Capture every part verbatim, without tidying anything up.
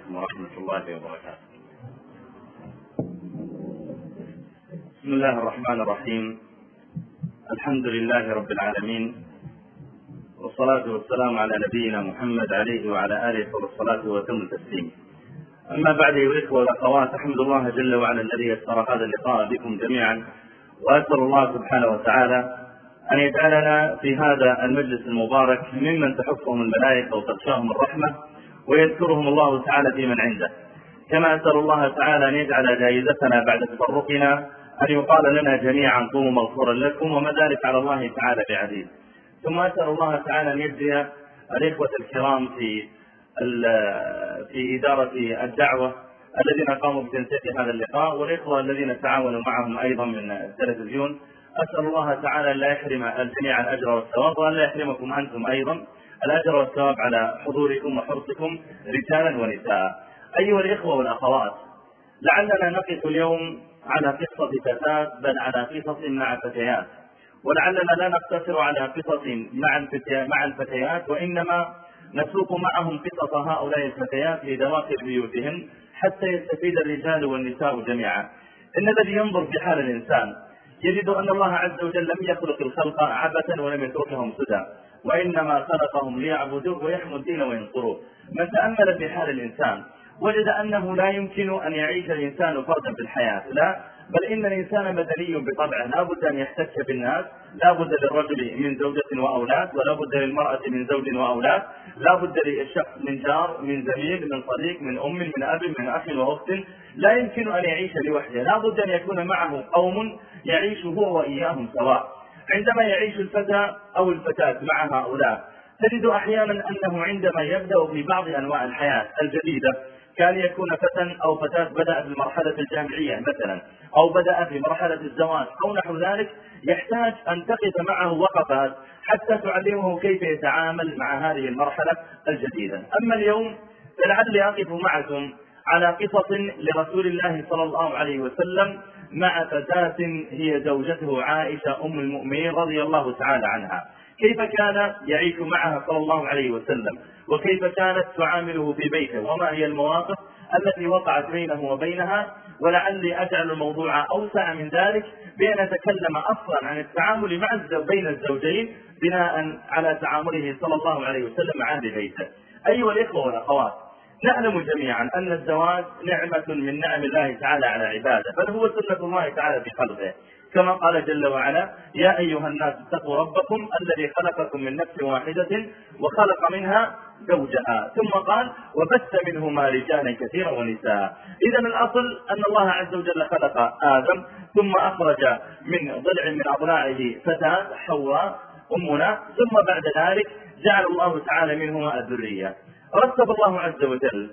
عليكم ورحمة الله وبركاته. بسم الله الرحمن الرحيم. الحمد لله رب العالمين، والصلاة والسلام على نبينا محمد عليه وعلى آله الصلاة وتم التسليم. أما بعد أيها الإخوة والأخوات، أحمد الله جل وعلا الذي يسر هذا اللقاء بكم جميعا، وأسأل الله سبحانه وتعالى أن يجعلنا في هذا المجلس المبارك ممن تحفهم الملائكة وتغشاهم الرحمة ويذكرهم الله تعالى في من عنده. كما أسأل الله تعالى أن يجعل جائزتنا بعد تفرقنا أن يقال لنا جميعا قوموا مغفورا لكم، وما ذلك على الله تعالى بعزيز. ثم أسأل الله تعالى أن يجزي الإخوة الكرام في في إدارة الدعوة الذين قاموا بتنسيق هذا اللقاء، والإخوة الذين تعاونوا معهم أيضا من التلفزيون. أسأل الله تعالى أن لا يحرم الجميع الأجر والثواب، وأن لا يحرمكم أنتم أيضا الأجر والثواب على حضوركم وحرصكم رجالا ونساء. أيها الإخوة والأخوات، لعلنا نقف اليوم على قصة فتاة، بل على قصص مع فتيات، ولعلنا لا نقتصر على قصص مع الفتيات، وإنما نسوق معهم قصص هؤلاء الفتيات لدواخل بيوتهن حتى يستفيد الرجال والنساء جميعا. إن الذي ينظر في حال الإنسان يجد أن الله عز وجل لم يخلق الخلق عبثا ولم يتركهم سدى، وإنما خلقهم ليعبدوه ويحموا الدين وينصروه. من تأمل في حال الإنسان وجد أنه لا يمكن أن يعيش الإنسان فردا في الحياة، لا، بل إن الإنسان مدني بطبعه، لا بد أن يحتك بالناس، لا بد للرجل من زوجة وأولاد، ولا بد للمرأة من زوج وأولاد، لا بد للشخص من جار، من زميل، من صديق، من أم، من أب، من أخ وأخت. لا يمكن أن يعيش لوحده، لا بد أن يكون معه قوم يعيش هو وإياهم سواء. عندما يعيش الفتى أو الفتاة مع هؤلاء تجد أحيانا أنه عندما يبدأ في بعض أنواع الحياة الجديدة، كان يكون فتى أو فتاة بدأ في المرحلة الجامعية مثلا، أو بدأ في مرحلة الزواج أو نحو ذلك، يحتاج أن تقف معه وقفات حتى تعلمه كيف يتعامل مع هذه المرحلة الجديدة. أما اليوم فلعلي أقف معكم على قصص لرسول الله صلى الله عليه وسلم مع فتاة هي زوجته عائشة أم المؤمنين رضي الله تعالى عنها، كيف كان يعيش معها صلى الله عليه وسلم، وكيف كانت تعامله في بيته، وما هي المواقف التي وقعت بينه وبينها. ولعلي أجعل الموضوع أوسع من ذلك بأن نتكلم أصلا عن التعامل مع بين الزوجين بناء على تعامله صلى الله عليه وسلم مع أهل بيته. أيها الإخوة والأخوات، نعلم جميعا أن الزواج نعمة من نعم الله تعالى على عباده، بل هو سنة الله تعالى في خلقه، كما قال جل وعلا: يا أيها الناس اتقوا ربكم الذي خلقكم من نفس واحدة وخلق منها زوجها، ثم قال: وبث منهما رجالا كثيرا ونساء. إذا الأصل أن الله عز وجل خلق آدم، ثم أخرج من ضلع من أضلاعه فتاة حواء أمنا، ثم بعد ذلك جعل الله تعالى منهما الذرية. رتب الله عز وجل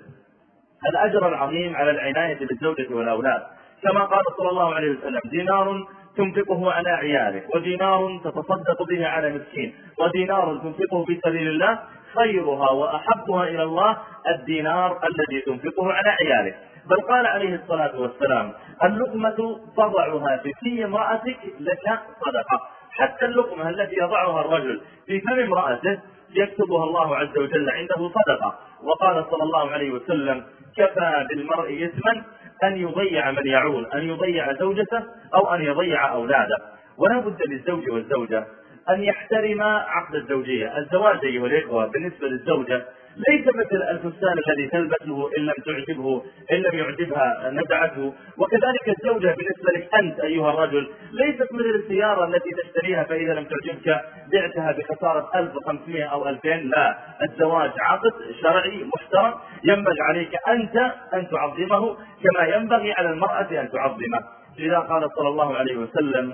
الأجر العظيم على العناية بالزوجة والأولاد، كما قال صلى الله عليه وسلم: دينار تنفقه على عيالك، ودينار تتصدق به على مسكين، ودينار تنفقه في سبيل الله خيرها وأحبها إلى الله الدينار الذي تنفقه على عيالك. بل قال عليه الصلاة والسلام: اللقمة تضعها في في امرأتك لك صدقة. حتى اللقمة التي يضعها الرجل في فم امرأته يكتبها الله عز وجل عنده صدقة. وقال صلى الله عليه وسلم: كفى بالمرء إثما أن يضيع من يعول، أن يضيع زوجته أو أن يضيع أولاده. ولا بد للزوج والزوجة أن يحترم عقد الزوجية. الزواج أيها الإخوة بالنسبة للزوجة ليس مثل الفستان الذي تلبسه إن لم تعجبه إن لم يعجبها نزعته، وكذلك الزوجة بالنسبة لك أنت أيها الرجل ليست مثل السيارة التي تشتريها فإذا لم تعجبك بعتها بخسارة ألف وخمسمائة أو ألفين. لا، الزواج عقد شرعي محترم، ينبغي عليك أنت أن تعظمه كما ينبغي على المرأة أن تعظمه. لذا قال صلى الله عليه وسلم: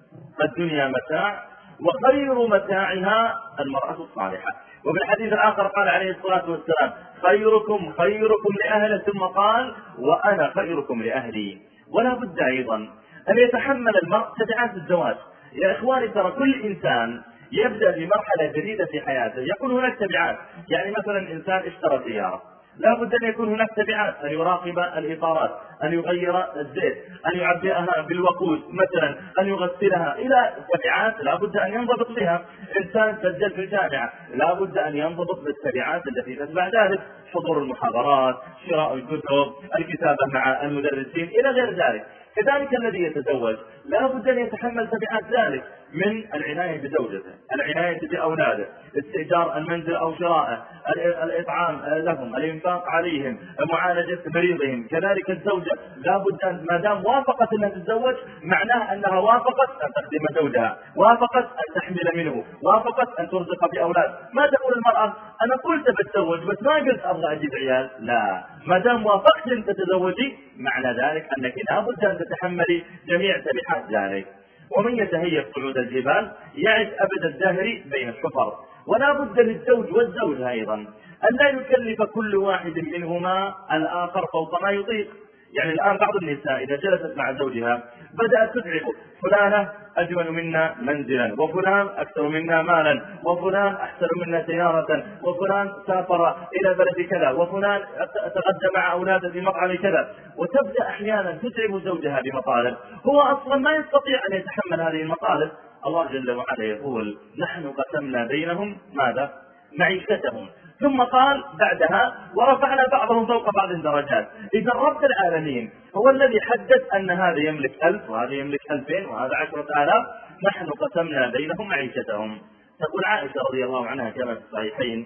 الدنيا متاع وخير متاعها المرأة الصالحة. وفي الحديث الآخر قال عليه الصلاة والسلام: خيركم خيركم لأهله، ثم قال: وأنا خيركم لأهلي. ولا بد أيضا أن يتحمل المرء تبعات الزواج. يا إخواني، ترى كل إنسان يبدأ في مرحلة جديدة في حياته يكون هناك تبعات. يعني مثلا إنسان اشترى سيارة، لا بد أن يكون هناك تبعات، أن يراقب الإطارات، أن يغير الزيت، أن يعبئها بالوقود مثلا، أن يغسلها، إلى تبعات لا بد أن ينضبط بها. إنسان سجل في الجامعة لا بد أن ينضبط بالتبعات التي تتبع ذلك. حضور المحاضرات، شراء الكتب، الكتابة مع المدرسين إلى غير ذلك. كذلك الذي يتزوج لا بد أن يتحمل تبعات ذلك من العناية بزوجته، العناية بأولاده، استئجار المنزل أو شراءه، الإطعام لهم، الإنفاق عليهم، معالجة مريضهم. كذلك الزوجة لا بد أن ما دام وافقت أنها تتزوج معناه أنها وافقت أن تخدم زوجها، وافقت أن تحمل منه، وافقت أن ترزق بأولاد. ما تقول المرأة أنا قلت بتزوج بس ما قلت أبغى أجيب عيال؟ لا، ما دام وافقت أن تتزوجي معنى ذلك أنك لا بد أن تتحملي جميع تبعات ذلك. ومن يتهيأ صعود الجبال يعد أبد الدهر بين الحفر. ولا بد للزوج والزوجة أيضا أن لا يكلف كل واحد منهما الآخر فوق ما يطيق. يعني الآن بعض النساء إذا جلست مع زوجها بدأت تدعي فلانة أجمل منا منزلا، وفلان أكثر منا مالا، وفلان أحسن منا سيارة، وفلان سافر إلى بلد كذا، وفلان تغدى مع أولاده في مطعم كذا، وتبدأ أحيانا تتعب زوجها بمطالب هو أصلا ما يستطيع أن يتحمل هذه المطالب. الله جل وعلا يقول نحن قسمنا بينهم ماذا؟ معيشتهم. ثم قال بعدها ورفعنا بعضهم فوق بعض درجات. إذا رب العالمين هو الذي حدد أن هذا يملك ألف وهذا يملك ألفين وهذا عشرة آلاف، نحن قسمنا بينهم معيشتهم. تقول عائشة رضي الله عنها كما في الصحيحين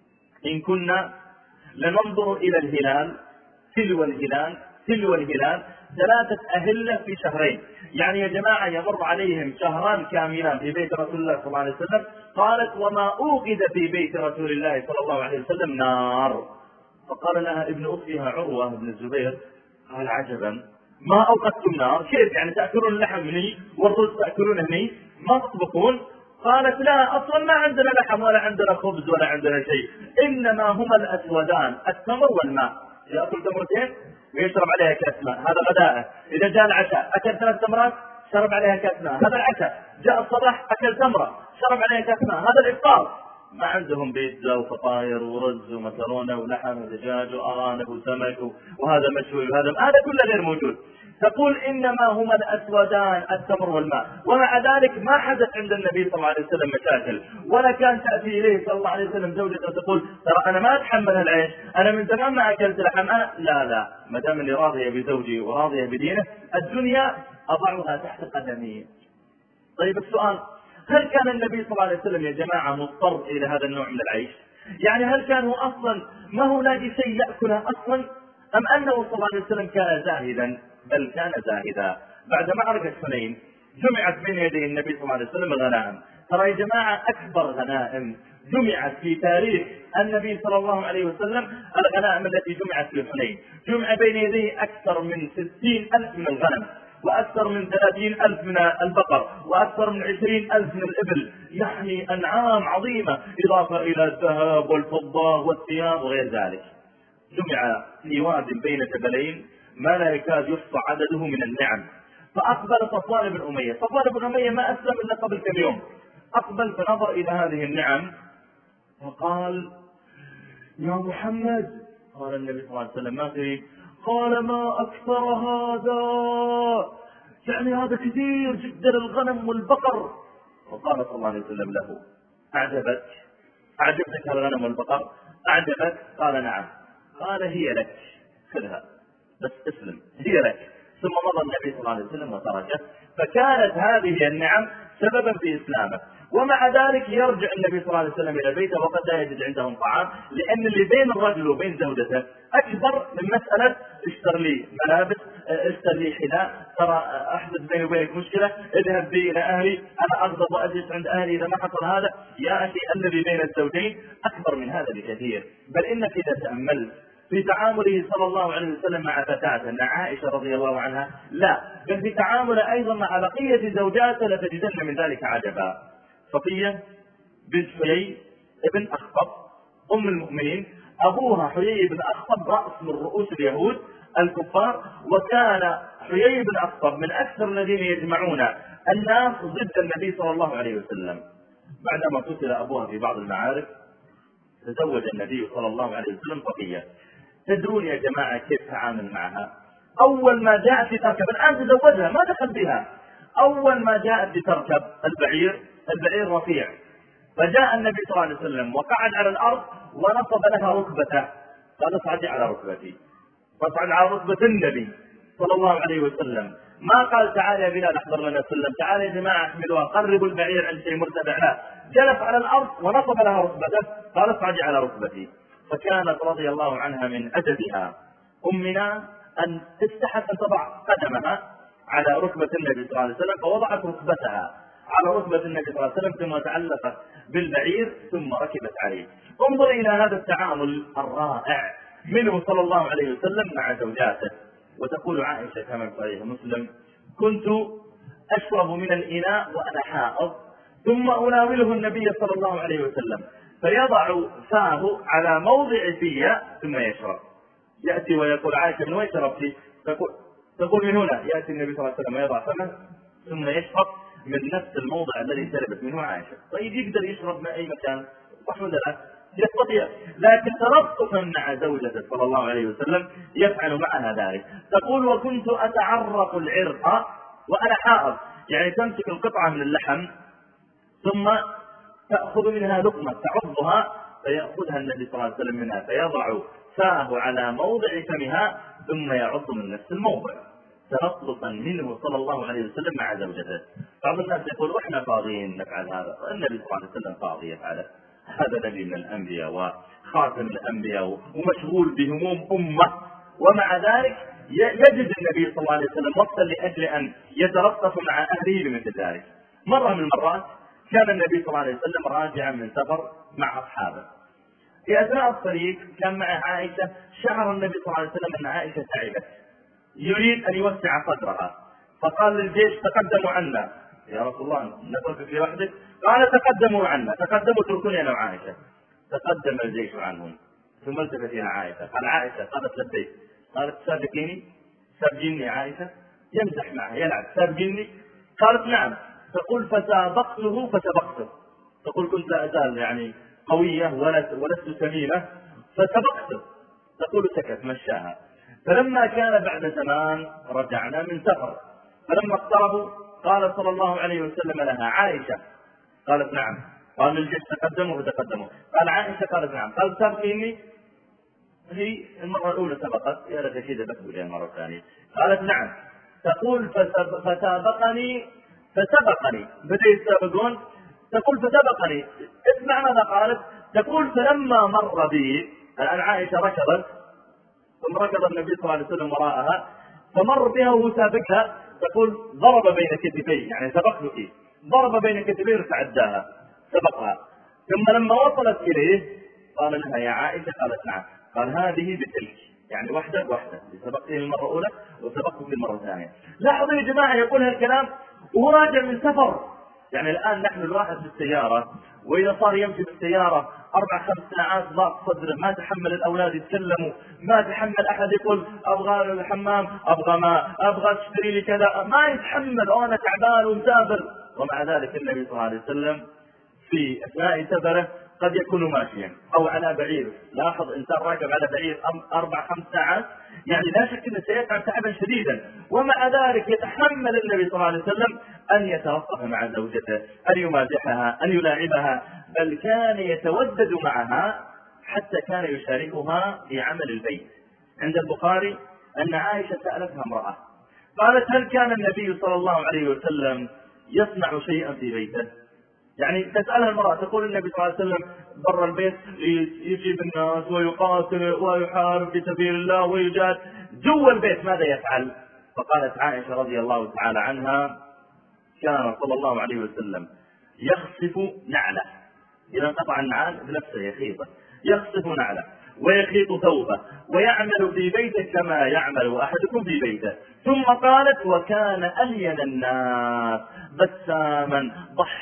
إن كنا لننظر إلى الهلال تلو الهلال تلو الهلال ثلاثة أهلة في شهرين. يعني يا جماعة يمر عليهم شهران كاملان في بيت رسول الله صلى الله عليه وسلم. قالت وما أوقد في بيت رسول الله صلى الله عليه وسلم نار. فقال لها ابن أختها عروة بن الزبير قال عجبا ما أوقدتم نار؟ كيف يعني تأكلون اللحم هني والرز تأكلون هني ما تطبخون؟ قالت لا أصلا ما عندنا لحم ولا عندنا خبز ولا عندنا شيء، إنما هما الأسودان التمر والماء. يأكل تمرتين ويشرب عليها كأس ماء، هذا غداءه. إذا جاء العشاء أكل ثلاث تمرات شرب عليها كأس ماء، هذا العشاء. جاء الصباح أكل تمرة شرب عليها كأس ماء، هذا الإفطار. ما عندهم بيتزا وفطاير ورز ومكرونة ولحم ودجاج وأرانب وسمك وهذا مشوي وهذا هذا كله غير موجود. تقول إنما هما الأسودان التمر والماء. ومع ذلك ما حدث عند النبي صلى الله عليه وسلم مشاكل، ولا كان تأتي إليه صلى الله عليه وسلم زوجته تقول ترى أنا ما أتحمل العيش، أنا من زمان ما أكلت لحم، أنا لا لا ما دام إني راضية بزوجي وراضية بدينه الدنيا أضعها تحت قدمي. طيب السؤال هل كان النبي صلى الله عليه وسلم يا جماعة مضطر إلى هذا النوع من العيش؟ يعني هل كان هو أصلا ما هو لاقي شيء يأكله أصلا، أم أنه صلى الله عليه وسلم كان زاهدا؟ بل كان زاهدا. بعد معركة حنين جمعت بين يدي النبي صلى الله عليه وسلم الغنائم. ترى يا جماعة أكبر غنائم جمعت في تاريخ النبي صلى الله عليه وسلم الغنائم التي جمعت في حنين. جمع بين يديه أكثر من ستين ألف من الغنم، وأكثر من ثلاثين ألف من البقر، وأكثر من عشرين ألف من الإبل، يعني أنعام عظيمة إضافة إلى الذهب والفضة والثياب وغير ذلك. جمع في واد بين جبلين ما لا يكاد يحصى عدده من النعم. فأقبل صفوان بن أمية، صفوان بن أمية ما أسلم إلا قبل كم يوم، أقبل فنظر إلى هذه النعم وقال يا محمد. قال النبي صلى الله عليه وسلم ما تريد؟ قال ما أكثر هذا، يعني هذا كثير جدا الغنم والبقر. وقال صلى الله عليه وسلم له أعجبك أعجبتك الغنم والبقر؟ أعجبك؟ قال نعم. قال هي لك خذها بس اسلم هي لك. ثم مضى النبي صلى الله عليه وسلم وتركه. فكانت هذه النعم سببا في إسلامه. ومع ذلك يرجع النبي صلى الله عليه وسلم إلى بيته وقد لا يجد عندهم طعام، لأن اللي بين الرجل وبين زوجته أكبر من مسألة اشتر لي ملابس، اشتر لي حذاء، ترى أحدث بيني وبينك مشكلة، اذهب بي إلى أهلي، أنا أغضب وأجلس عند أهلي إذا ما حصل هذا. يا أخي الذي بين الزوجين أكبر من هذا بكثير. بل إنك إذا تأملت في تعامله صلى الله عليه وسلم مع فتاة مع عائشة رضي الله عنها، لا بل في تعامله أيضا مع بقية زوجاته لتجدن من ذلك عجبا. صفية بنت حيي ابن أخطب أم المؤمنين، أبوها حيي بن أخطب رأس من رؤوس اليهود الكفار، وكان حيي بن أخطب من أكثر الذين يجمعون الناس ضد النبي صلى الله عليه وسلم. بعدما قتل أبوها في بعض المعارك تزوج النبي صلى الله عليه وسلم صفية. تدرون يا جماعة كيف تعامل معها؟ أول ما جاءت لتركب، الآن تزوجها ما دخل بها، أول ما جاءت لتركب البعير، البعير رفيع، فجاء النبي صلى الله عليه وسلم وقعد على الأرض ونصب لها ركبته، قال اصعدي على ركبتي، فاصعد على ركبة النبي صلى الله عليه وسلم. ما قال تعالى يا بلال احضر لنا سلم، تعالى يا جماعة احملوها، قربوا البعير عند شيء مرتفع، لا، جلس على الأرض ونصب لها ركبته، قال اصعدي على ركبتي. فكانت رضي الله عنها من أدبها أمنا أن تستحق أن تضع قدمها على ركبة النبي صلى الله عليه وسلم، فوضعت ركبتها على ركبة النبي صلى الله عليه وسلم ثم تعلقت بالبعير ثم ركبت عليه. انظر إلى هذا التعامل الرائع منه صلى الله عليه وسلم مع زوجاته. وتقول عائشة كما في صحيح مسلم: كنت أشرب من الإناء وأنا حائض ثم أناوله النبي صلى الله عليه وسلم فيضع فاه على موضع في ثم يشرب. يأتي ويقول عائشة: من وين شربتي؟ تقول تقول من هنا. يأتي النبي صلى الله عليه وسلم ويضع فمه ثم يشرب من نفس الموضع الذي شربت منه عائشة. طيب يقدر يشرب من أي مكان؟ صح ولا لا؟ يستطيع، لكن تلطفا مع زوجته صلى الله عليه وسلم يفعل معها ذلك. تقول: وكنت أتعرق العرق وأنا حائض، يعني تمسك القطعة من اللحم ثم تأخذ منها لقمة تعضها، فيأخذها النبي صلى الله عليه وسلم منها فيضع فاه على موضع فمها ثم يعض من نفس الموضع، تلطفا منه صلى الله عليه وسلم مع زوجته. بعض الناس يقول: احنا فاضيين نفعل هذا، النبي صلى الله عليه وسلم فاضي يفعله، هذا نبي من الأنبياء وخاتم الأنبياء ومشغول بهموم أمة، ومع ذلك يجد النبي صلى الله عليه وسلم وقتا لأجل أن يتلطف مع أهله بمثل ذلك. مرة من المرات كان النبي صلى الله عليه وسلم راجعا من سفر مع أصحابه، في أثناء الطريق كان مع عائشة، شعر النبي صلى الله عليه وسلم أن عائشة تعبت، يريد أن يوسع صدرها، فقال للجيش: تقدموا عنا يا رسول الله، نترك في وحدك؟ قال: تقدموا عنا، تقدموا اتركوني أنا وعائشة. تقدم الجيش عنهم ثم التفت إلى عائشة، قال: عائشة. قالت: لبيك. قالت: سابقيني؟ سابقيني يا عائشة؟ يمزح معها يلعب. سابقيني؟ قالت: نعم. تقول: فسابقته فسبقته. تقول: كنت لا أزال يعني قوية ولست سمينة فسبقته. تقول: سكت مشاها. فلما كان بعد زمان رجعنا من سفر، فلما اقتربوا قال صلى الله عليه وسلم لها: عائشة؟ قالت: نعم. قال للجيش: تقدموا فتقدموا. قال: عائشة؟ قالت: نعم. قال: سابقيني؟ هي المرة الأولى سبقت، يا لك كذا بس المرة الثانية. قالت: نعم. تقول: فسابقني فسبقني، بدأ يسابقون. تقول: فسبقني. اسمع ماذا قالت. تقول: فلما مر بي، الآن عائشة ركضت ثم ركض النبي صلى الله عليه وسلم وراءها فمر بها وهو سابقها. تقول: ضرب بين كتفيه، يعني سبقتك، ضرب بين كتفيه وتعداها، سبقها. ثم لما وصلت إليه قال لها: يا عائشة؟ قالت: نعم. قال: هذه بتلك، يعني واحدة واحدة، سبقته المرة الأولى وسبقته في المرة الثانية. لاحظوا يا جماعة، يقول هالكلام وهو راجع من سفر. يعني الآن نحن الواحد في السيارة، وإذا صار يمشي بالسيارة أربع خمس ساعات ضاق صدره، ما تحمل الأولاد يتكلموا، ما تحمل أحد يقول: أبغى الحمام، أبغى ما أبغى تشتري لي كذا، ما يتحمل، وأنا تعبان ومسافر. ومع ذلك النبي صلى الله عليه وسلم في أثناء سفره قد يكون ماشيا أو على بعير. لاحظ إنسان راكب على بعير أربع خمس ساعات، يعني لا شك أنه سيتعب تعبا شديدا، ومع ذلك يتحمل النبي صلى الله عليه وسلم أن يتلطف مع زوجته، أن يمازحها، أن يلاعبها، بل كان يتودد معها حتى كان يشاركها في عمل البيت. عند البخاري أن عائشة سألتها امرأة قالت: هل كان النبي صلى الله عليه وسلم يصنع شيئا في بيته؟ يعني تسألها المرأة، تقول: النبي صلى الله عليه وسلم برا البيت يجيب الناس ويقاتل ويحارب في سبيل الله ويجاهد، جوا البيت ماذا يفعل؟ فقالت عائشة رضي الله تعالى عنها: كان صلى الله عليه وسلم يخصف نعله، إذا انقطع النعال بنفسه يخيطه، يخصف نعله ويخيط ثوبه ويعمل في بيته كما يعمل أحدكم في بيته. ثم قالت: وكان ألين الناس بساما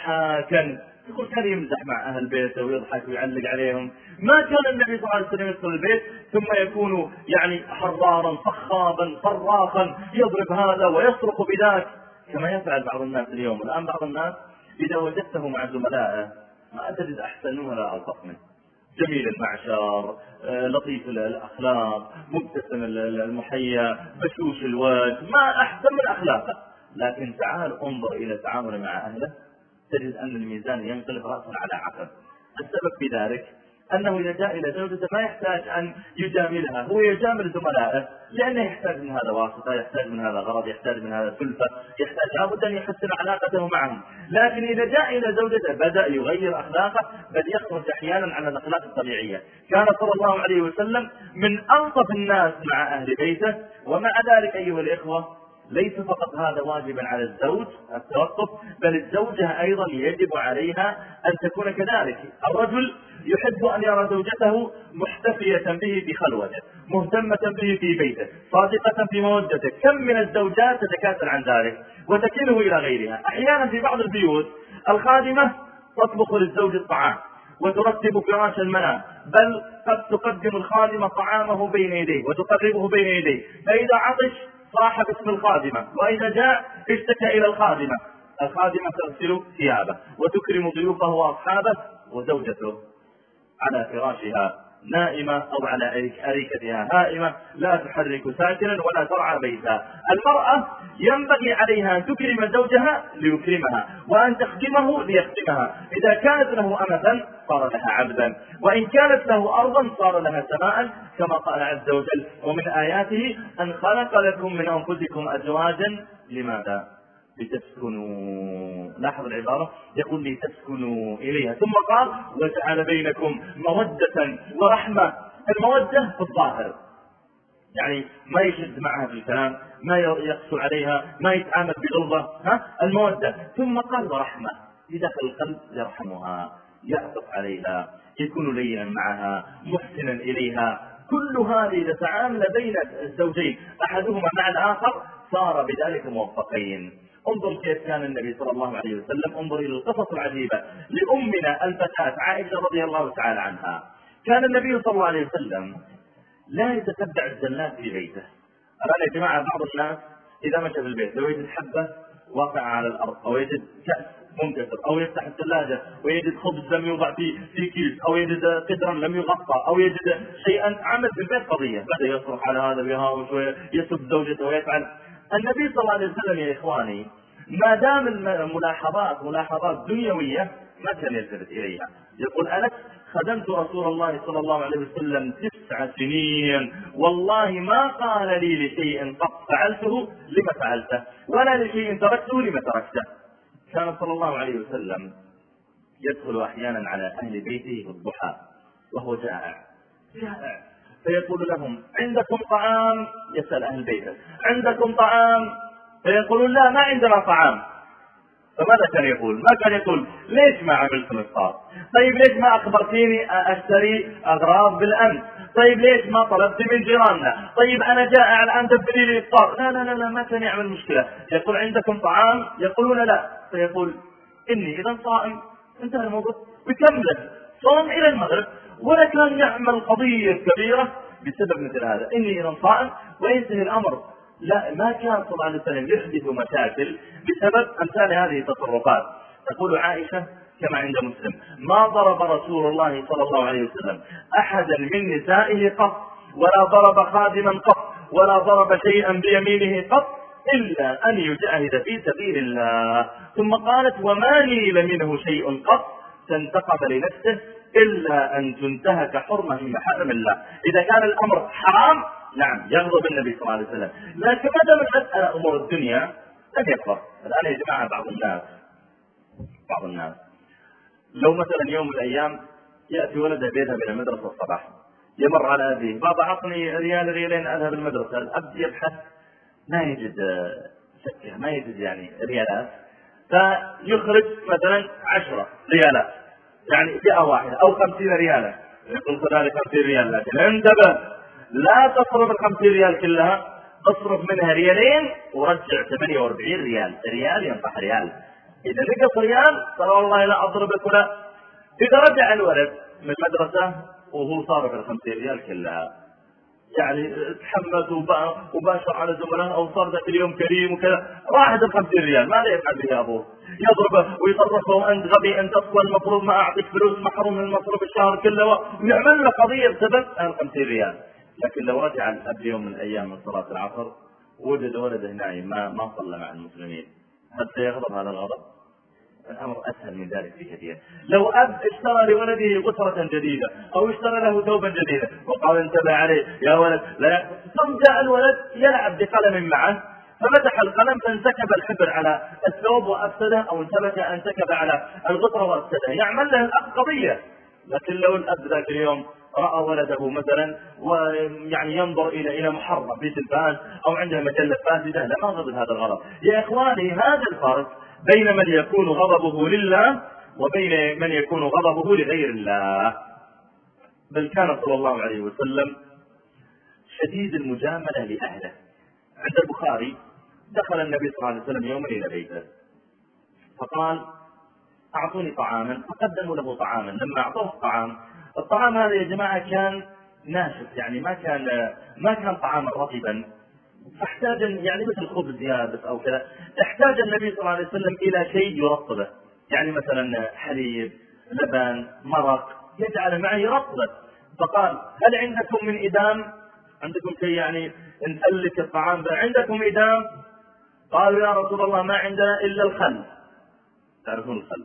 ضحاكا. يقول: كان يمزح مع أهل بيته ويضحك ويعلق عليهم. ما كان النبي صلى الله عليه وسلم يدخل البيت ثم يكون يعني حرارا صخابا صراخا يضرب هذا ويصرخ بذاك كما يفعل بعض الناس اليوم. الآن بعض الناس إذا وجدته مع زملائه ما تجد أحسن ولا ألطف منه، جميل المعشر، لطيف الأخلاق، مبتسم المحيا، بشوش الوجه، ما أحسن من أخلاقه. لكن تعال انظر إلى تعامله مع أهله، تجد أن الميزان ينقلب رأسا على عقب. السبب في ذلك أنه إذا جاء إلى زوجته ما يحتاج أن يجاملها، هو يجامل زملائه لأنه يحتاج من هذا واسطة، يحتاج من هذا غرض، يحتاج من هذا سلفة، يحتاج لابد أن يحسن علاقته معهم. لكن إذا جاء إلى زوجته بدأ يغير أخلاقه، بل يخرج أحيانا عن الأخلاق الطبيعية. كان صلى الله عليه وسلم من ألطف الناس مع أهل بيته. ومع ذلك أيها الإخوة ليس فقط هذا واجبا على الزوج التوقف، بل الزوجة أيضا يجب عليها أن تكون كذلك. الرجل يحب أن يرى زوجته محتفية به في خلوته، مهتمة به في بيته، صادقة في مودته. كم من الزوجات تتكاسل عن ذلك وتكله إلى غيرها. أحيانا في بعض البيوت الخادمة تطبخ للزوج الطعام وترتب فراش المنام، بل قد تقدم الخادمة طعامه بين يديه وتقربه بين يديه، فإذا عطش صاح باسم الخادمة، وإذا جاء اشتكى إلى الخادمة. الخادمة تغسل ثيابه وتكرم ضيوفه وأصحابه، وزوجته على فراشها نائمة أو على أريكتها هائمة، لا تحرك ساكنا ولا ترعى بيتها. المرأة ينبغي عليها أن تكرم زوجها ليكرمها، وأن تخدمه ليخدمها. إذا كانت له أمة صار لها عبدا، وإن كانت له أرضا صار لها سماء، كما قال عز وجل: ومن آياته أن خلق لكم من أنفسكم أزواجا. لماذا؟ لتسكنوا. لاحظ العبارة، يقول لتسكنوا إليها، ثم قال: وجعل بينكم مودة ورحمة. المودة في الظاهر يعني ما يشد معها في الكلام، ما يقسو عليها، ما يتعامل بغلظة، ها المودة. ثم قال: ورحمة، في داخل القلب يرحمها، يعطف عليها، يكون لينا معها، محسنا إليها. كل هذه إذا تعامل بين الزوجين أحدهما مع الآخر صار بذلك موفقين. انظر كيف كان النبي صلى الله عليه وسلم، انظر إلى القصص العجيبة لأمنا الفتاة عائشة رضي الله تعالى عنها. كان النبي صلى الله عليه وسلم لا يتتبع الزلات في بيته. الآن يا جماعة بعض الناس إذا مشى في البيت لو يجد حبة واقعة على الأرض، أو يجد كأس منكسر، أو يفتح الثلاجة ويجد خبز لم يوضع في في كيس، أو يجد قدرا لم يغطى، أو يجد شيئا عمل في البيت قضية، بدأ يصرخ على هذا ويهاوش ويسب زوجته ويفعل. النبي صلى الله عليه وسلم يا إخواني ما دام الملاحظات ملاحظات دنيوية ما كان يلتفت إليها. يقول: أنس: خدمت رسول الله صلى الله عليه وسلم تسع سنين، والله ما قال لي لشيء قد فعلته لما فعلته، ولا لشيء تركته لما تركته. كان صلى الله عليه وسلم يدخل أحيانا على أهل بيته في الضحى وهو جائع جائع فيقول لهم: عندكم طعام؟ يسأل أهل بيته: عندكم طعام؟ فيقولون: لا، ما عندنا طعام. فماذا كان يقول؟ ما كان يقول: ليش ما عملتم إفطار؟ طيب ليش ما أخبرتيني أشتري أغراض بالأمس؟ طيب ليش ما طلبت من جيراننا؟ طيب أنا جائع الآن دبري لي إفطار. لا لا لا لا، ما كان يعمل مشكلة. يقول: عندكم طعام؟ يقولون: لا. فيقول: إني إذا صائم. انتهى الموضوع، بكمله صوم إلى المغرب. ولا كان يعمل قضية كبيرة بسبب مثل هذا: إني إذا صائم، وينتهي الأمر. لا، ما كان صلى الله عليه وسلم يحدث مشاكل بسبب أمثال هذه التصرفات. تقول عائشة كما عند مسلم: ما ضرب رسول الله صلى الله عليه وسلم أحدا من نسائه قط، ولا ضرب خادما قط، ولا ضرب شيئا بيمينه قط، إلا أن يجاهد في سبيل الله. ثم قالت: وما نيل منه شيء قط تنتقم لنفسه إلا أن تنتهك حرمة من محارم الله. إذا كان الأمر حرام نعم يغضب النبي صلى الله عليه وسلم، لكن ما دام المسألة أمور الدنيا لم يكفر. الآن يا جماعة بعض الناس بعض الناس لو مثلا يوم من الأيام يأتي ولده بيذهب إلى المدرسة الصباح، يمر على أبيه: بابا عطني ريال ريالين أذهب المدرسة. الأب يبحث ما يجد سكة، ما يجد يعني ريالات، فيخرج مثلا عشرة ريالات يعني فئة واحدة أو خمسين ريالا، يقول كذلك خمسين ريال. لكن انتبه، لا تصرف الخمسين ريال كلها، اصرف منها ريالين ورجع ثمانية وأربعين ريال. ريال ينطح ريال. إذا نقص ريال قال: والله لا أضربك. ولا إذا رجع الولد من المدرسة وهو صارف الخمسين ريال كلها، يعني تحمس وباشر على زملائه أو صار ذاك اليوم كريم وكذا، راحت الخمسين ريال، ماذا يفعل به أبوه؟ يضربه ويصرفه: وأنت غبي، أنت أصلا المفروض ما أعطيك فلوس، محروم من المصروف الشهر كله، ونعمل له قضية بسبب الخمسين ريال. لكن لو رجع الأب يوم من الأيام من صلاة العصر وجد ولده نايم ما ما صلى مع المسلمين، هل سيغضب هذا الغضب؟ الأمر أسهل من ذلك بكثير. لو أب اشترى لولده قطرة جديدة أو اشترى له ثوبا جديدا وقال انتبه عليه يا ولد لا، ثم جاء الولد يلعب بقلم معه ففتح القلم فانسكب الحبر على الثوب وأفسده، أو انتبه انسكب على القطرة وأفسده، يعمل له الأب قضية. لكن لو الأب ذاك اليوم رأى ولده مثلا ويعني ينظر إلى إلى محرم في تلفاز أو عنده مجلة فاسدة، لا ما غضب هذا الغضب. يا إخواني هذا الفرق بين من يكون غضبه لله وبين من يكون غضبه لغير الله. بل كان صلى الله عليه وسلم شديد المجاملة لأهله. عند البخاري دخل النبي صلى الله عليه وسلم يوما إلى بيته فقال أعطوني طعاما، فقدموا له طعاما. لما أعطوه الطعام، الطعام هذا يا جماعة كان ناشف، يعني ما كان ما كان طعاما رطبا، فاحتاج يعني مثل خبز يابس أو كذا، احتاج النبي صلى الله عليه وسلم إلى شيء يرطبه، يعني مثلا حليب، لبن، مرق، يجعل معه يرطبه. فقال هل عندكم من إدام؟ عندكم شيء يعني نسلك الطعام عندكم إدام؟ قالوا يا رسول الله ما عندنا إلا الخل. تعرفون الخل؟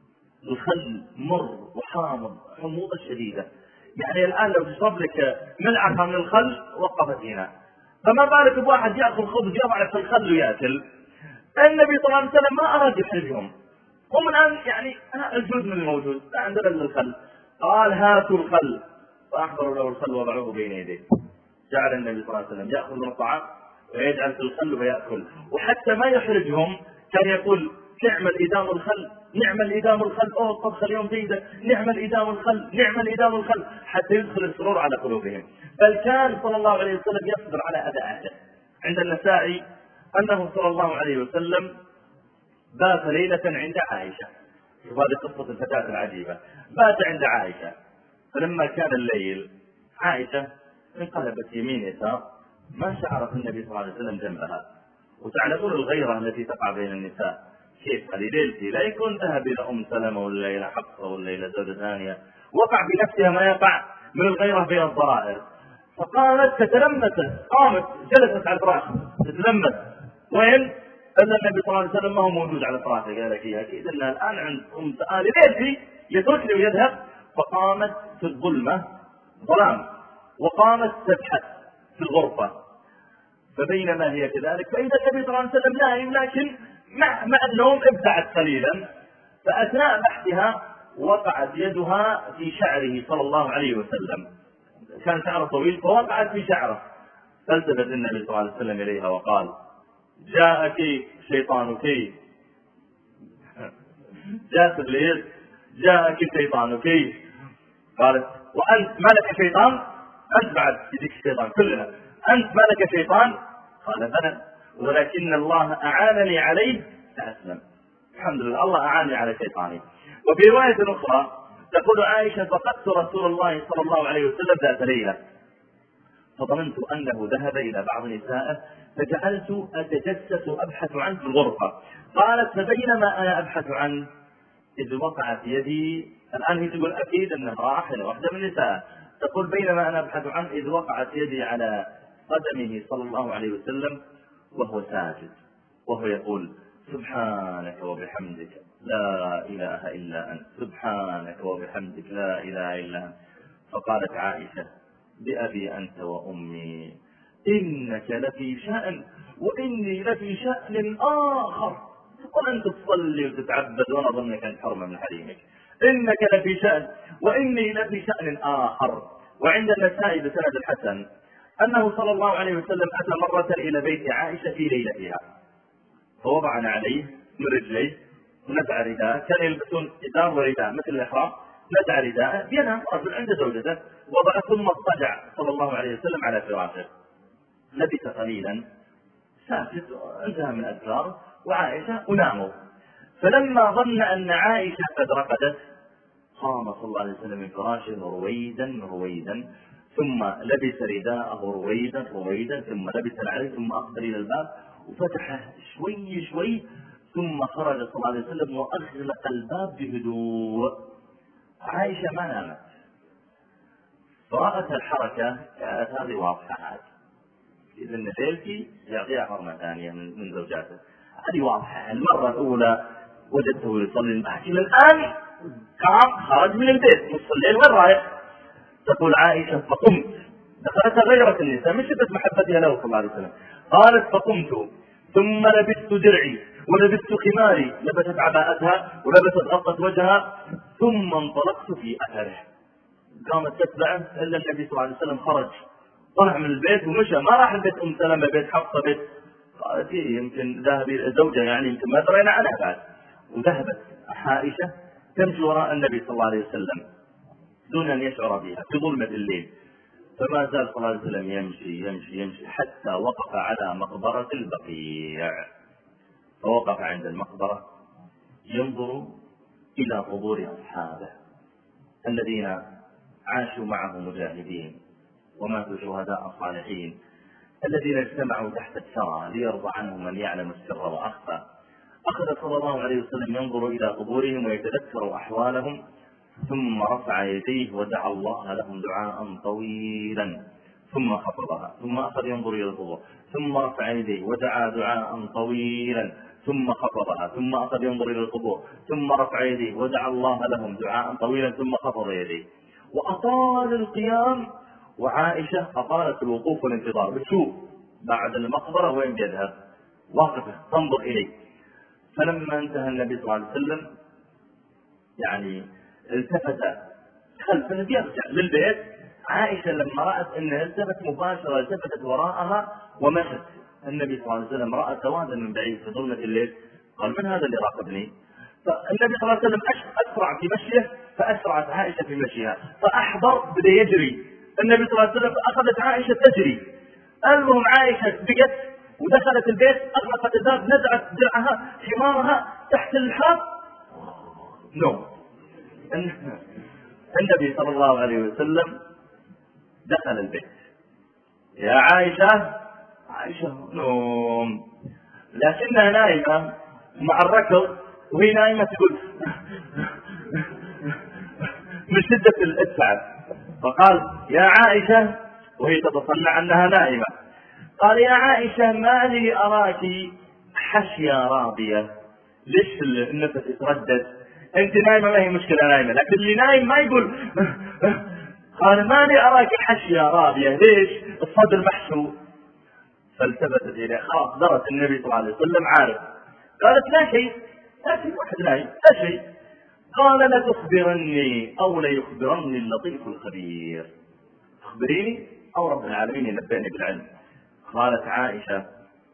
الخل مر وحامض حموضة شديدة، يعني الآن لو تشرب لك ملعقة من الخل وقفت هنا، فما بالك بواحد يأخذ خبز يضع في الخل ويأكل. النبي صلى الله عليه وسلم ما أراد يحرجهم، هم الآن يعني الجزء من الموجود لا عندنا إلا الخل. قال هاتوا الخل، فأحضروا له الخل وضعوه بين يديه. جعل النبي صلى الله عليه وسلم يأخذ من الطعام ويجعل في الخل ويأكل، وحتى ما يحرجهم كان يقول نعم الإدام الخل، نعم الإدام الخل، أوه الطبخ اليوم جيدة، نعم الإدام الخل، نعم الإدام الخل، حتى يدخل السرور على قلوبهم. بل كان صلى الله عليه وسلم يصبر على أذى أهله. عند النسائي أنه صلى الله عليه وسلم بات ليلة عند عائشة، وهذه قصة الفتاة العجيبة، بات عند عائشة. فلما كان الليل عائشة انقلبت يمين يسار، ما شعرت النبي صلى الله عليه وسلم جنبها. وتعلمون الغيرة التي تقع بين النساء كيف، هذه ليلتي لا يكون ذهب إلى أم سلمة ولا إلى حفصة ولا إلى زوجة ثانية، وقع بنفسها ما يقع من الغيرة بين الضرائر. فقالت تتلمست، قامت جلست على الفراش تتلمس، وين؟ أن النبي صلى الله عليه وسلم ما هو موجود على الفراش. قال لك أكيد أنها الآن عند أم سلمة ليلتي، يتركني ويذهب. فقامت في الظلمة ظلام، وقامت تبحث في الغرفة، فبينما هي كذلك فإذا النبي صلى الله عليه وسلم نائم، لكن مع, مع النوم ابتعد قليلا. فأثناء بحثها وقعت يدها في شعره صلى الله عليه وسلم، كان شعره طويل فوقعت في شعره. فالتفت النبي صلى الله عليه وسلم إليها وقال جاءك شيطانك، جاءت إبليس، جاءك شيطانك. قالت وأنت ما لك شيطان؟ أنت بعد يديك الشيطان كلنا، أنت ما لك شيطان؟ قال بلى، ولكن الله أعانني عليه فأسلم. الحمد لله الله أعانني على شيطاني. وفي رواية أخرى تقول عائشة فقدت رسول الله صلى الله عليه وسلم ذات ليلة فظننت أنه ذهب إلى بعض نسائه فجعلت أتجسس أبحث عنه في الغرفة. قالت فبينما أنا أبحث عنه إذ وقعت يدي، الآن هي تقول أكيد أنه راح إلى واحدة من النساء، تقول بينما أنا أبحث عنه إذ وقعت يدي على قدمه صلى الله عليه وسلم وهو ساجد وهو يقول سبحانك وبحمدك لا إله إلا أنت، سبحانك وبحمدك لا إله إلا أنت. فقالت عائشة بأبي أنت وأمي إنك لفي شأن وإني لفي شأن آخر، وأنت تصلي وتتعبد وأنا ظنك أن حرمة من حريمك، إنك لفي شأن وإني لفي شأن آخر. وعند النسائي بسند الحسن أنه صلى الله عليه وسلم أتى مرة إلى بيت عائشة في ليلتها فوضعنا عليه من رجليه ونزع رداء، كان يلبسون إزار ورداء مثل الإحرام، نزع رداء ينام رجل عند زوجته، وضع ثم اضطجع صلى الله عليه وسلم على فراشه، لبث قليلا ساجد انتهى من أذكاره وعائشة وناموا. فلما ظن أن عائشة قد رقدت قام صلى الله عليه وسلم من فراشه رويدا رويدا، ثم لبس رداءه رويدا رويدا، ثم لبس عليه، ثم أقبل إلى الباب وفتحه شوي شوي، ثم خرج صلى الله عليه وسلم وأغلق الباب بهدوء. عائشة ما نامت، فرأت الحركة كانت هذه واضحة عاد، إذن ليلتي يعطيها حرمة ثانية من زوجاته، هذه واضحة. المرة الأولى وجدته يصلي المحكم الآن قام خرج من البيت نص الليل وين رايح؟ تقول عائشة فقمت، دخلت غيرة النساء من شدة محبتها له صلى الله عليه وسلم، قالت فقمت ثم لبست درعي ولبست خماري، لبست عباءتها ولبست غطت وجهها ثم انطلقت في أثره. قامت تتبعه إلا النبي صلى الله عليه وسلم خرج طلع من البيت ومشى، ما راح البيت أم سلمة بيت حفصة بيت، قالت يمكن ذهب زوجها يعني يمكن ما درينا عنها بعد. وذهبت عائشة تمشي وراء النبي صلى الله عليه وسلم دون أن يشعر بها في ظلمة الليل، فما زال صلى الله عليه وسلم يمشي يمشي يمشي حتى وقف على مقبرة البقيع، فوقف عند المقبرة ينظر إلى قبور أصحابه الذين عاشوا معه مجاهدين وماتوا شهداء صالحين، الذين اجتمعوا تحت الثرى ليرضى عنهم من يعلم السر وأخفى. أخذ صلى الله عليه وسلم ينظر إلى قبورهم ويتذكر أحوالهم، ثم رفع يديه ودعا الله لهم دعاء طويلا ثم خفضها، ثم أخذ ينظر إلى القبور ثم رفع يديه ودعا دعاء طويلا ثم خفضها، ثم أخذ ينظر إلى القبور ثم رفع يديه ودعا الله لهم دعاء طويلا ثم خفض يديه، وأطال القيام، وعائشة أطالت الوقوف والانتظار، بتشوف بعد المقبرة وين يذهب واقفة تنظر إليه. فلما انتهى النبي صلى الله عليه وسلم يعني التفت خلف النبي يرجع للبيت، عائشة لما رأت أنه التفت مباشرة التفتت وراءها ومشت. النبي صلى الله عليه وسلم رأى سوادا من بعيد في ظلمة الليل، قال من هذا اللي راقبني؟ فالنبي صلى الله عليه وسلم أسرع في مشيه فأسرعت عائشة في مشيها، فأحضر بدأ يجري النبي صلى الله عليه وسلم، فأخذت عائشة تجري. المهم عائشة بقت ودخلت البيت، أغلقت الباب، نزعت درعها حمارها تحت الحاب نوم. النبي صلى الله عليه وسلم دخل البيت، يا عائشة، عائشة نوم، لكنها نائمة مع الركض وهي نائمة تقول من شدة التعب، فقال يا عائشة وهي تتصنع أنها نائمة، قال يا عائشة ما لي أراك حشية راضية، ليش النفس يتردد؟ أنت نايمة ما هي مشكلة نايمة، لكن اللي نايم ما يقول قال ما لي أراك حشية راضية، ليش الصدر محشو؟ فالتفتت إليه، خلاص درت النبي صلى الله عليه وسلم عارف. قالت لا شيء، لا شيء، واحد نايم لا شيء. قال لا تخبرني أو لا يخبرني اللطيف الخبير، تخبريني أو رب العالمين ينبئني بالعلم. قالت عائشة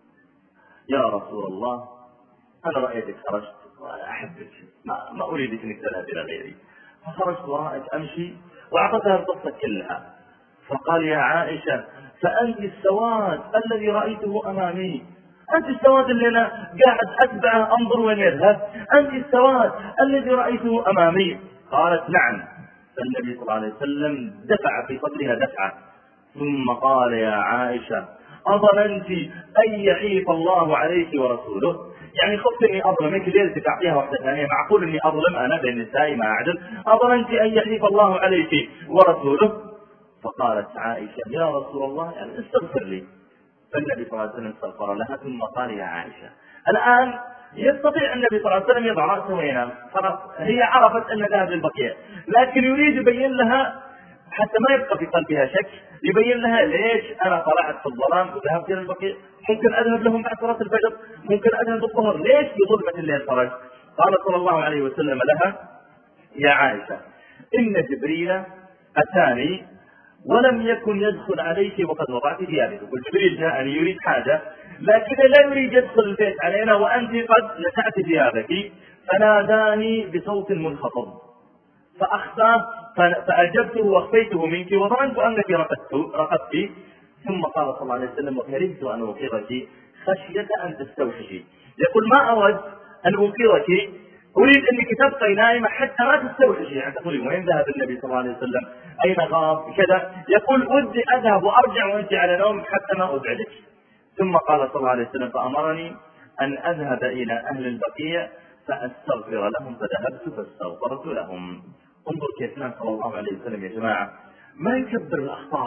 يا رسول الله أنا رأيتك خرجت وأنا أحبك، ما, ما أريدك أنك تذهب إلى غيري، فخرجت وراءك أمشي، وأعطتها القصة كلها. فقال يا عائشة فأنت السواد الذي رأيته أمامي، أنت السواد اللي أنا قاعد أتبعه أنظر وين يذهب، أنت السواد الذي رأيته أمامي. قالت نعم. فالنبي صلى الله عليه وسلم دفع في صدرها دفعة ثم قال يا عائشة أظننت أن يحيف الله عليك ورسوله، يعني خفت اني اظلمك ليلتي تعطيها واحده ثانيه، معقول اني اظلم انا بين النساء ما اعدل، اظننت ان يحيف الله عليك ورسوله. فقالت عائشه يا رسول الله يعني استغفر لي. فالنبي صلى الله عليه وسلم استغفر لها ثم قال يا عائشه الان يستطيع النبي صلى الله عليه وسلم يضع راسه وينام، خلاص هي عرفت ان ذهب للبقيع، لكن يريد يبين لها حتى ما يبقى في قلبها شك، يبين لها ليش أنا طلعت في الظلام وذهبت إلى البقيع، ممكن أذهب لهم بعد صلاة الفجر، ممكن أذهب الظهر، ليش بظلمة الليل خرج؟ قال صلى الله عليه وسلم لها يا عائشة إن جبريل أتاني ولم يكن يدخل عليك وقد وضعت ثيابك، والجبريل جاءني يريد حاجة لكن لا يريد يدخل البيت علينا وأنت قد نزعت ثيابك، فناداني بصوت منخفض فأخفى فأجبته وأخفيته منك وظننت أنك رقدت. ثم قال صلى الله عليه وسلم وكرهت أن أوقظك خشية أن تستوحشي، يقول ما أود أن أوقظك، أريد أنك تبقي نائمة حتى لا تستوحشي، يعني تقولي وين ذهب النبي صلى الله عليه وسلم، أين غاب كذا، يقول ودي أذهب وأرجع وأنت على نوم حتى ما أزعجك. ثم قال صلى الله عليه وسلم فأمرني أن أذهب إلى أهل البقيع فأستغفر لهم، فذهبت فاستغفرت لهم. انظر كيف كان صلى الله عليه وسلم يا جماعة ما يكبر الأخطاء،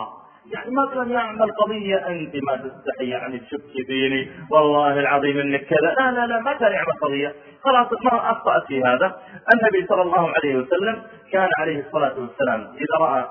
يعني ما كان يعمل قضية أنت ما تستحي يعني تشكي فيني والله العظيم إنك كذا، لا لا لا ما كان يعمل قضية، خلاص ما أخطأت في هذا. النبي صلى الله عليه وسلم كان عليه الصلاة والسلام إذا رأى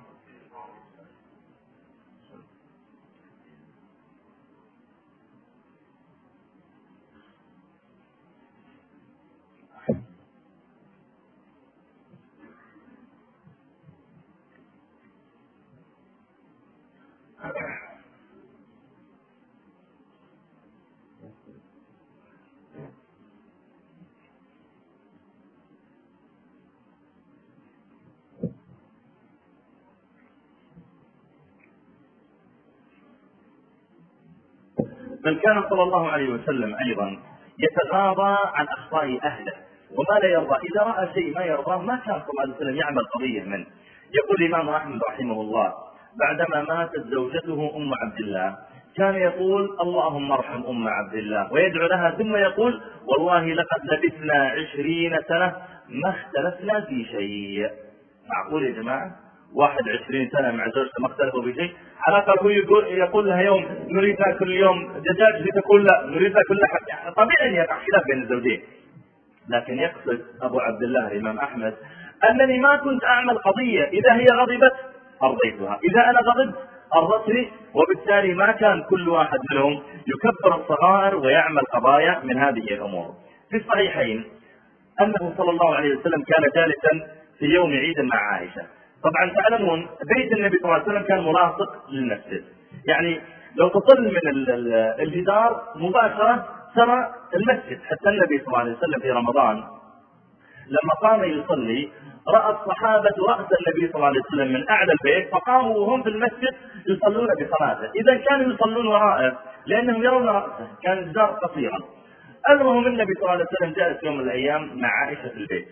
بل كان صلى الله عليه وسلم أيضا يتغاضى عن أخطاء أهله وما لا يرضى، إذا رأى شيء ما يرضاه ما كان صلى الله عليه وسلم يعمل قضية منه. يقول الإمام أحمد رحمه الله بعدما ماتت زوجته أم عبد الله كان يقول اللهم ارحم أم عبد الله ويدعو لها، ثم يقول والله لقد لبثنا عشرين سنة ما اختلفنا في شيء. معقول يا جماعة؟ واحد عشرين سنة مع زوجته ما اختلفوا في شيء، على الأقل هو يقول, يقول لها يوم نريد ناكل اليوم دجاج تقول لا نريد ناكل لحم، يعني طبيعي يقع خلاف بين الزوجين. لكن يقصد أبو عبد الله الإمام أحمد أنني ما كنت أعمل قضية، إذا هي غضبت أرضيتها، إذا أنا غضبت أرضتني، وبالتالي ما كان كل واحد منهم يكبر الصغائر ويعمل قضايا من هذه الأمور. في الصحيحين أنه صلى الله عليه وسلم كان جالسا في يوم عيد مع عائشة. طبعا تعلمون بيت النبي صلى الله عليه وسلم كان ملاصق للمسجد، يعني لو تطل من الجدار مباشرة ترى المسجد. حتى النبي صلى الله عليه وسلم في رمضان لما قام يصلي رأى الصحابة رأس النبي صلى الله عليه وسلم من أعلى البيت، فقاموا وهم في المسجد يصلون بصلاته، إذا كانوا يصلون وراءه لأنهم يرون رأسه، كان الجدار قصيرا. المهم النبي صلى الله عليه وسلم جالس يوم من الأيام مع عائشة في البيت،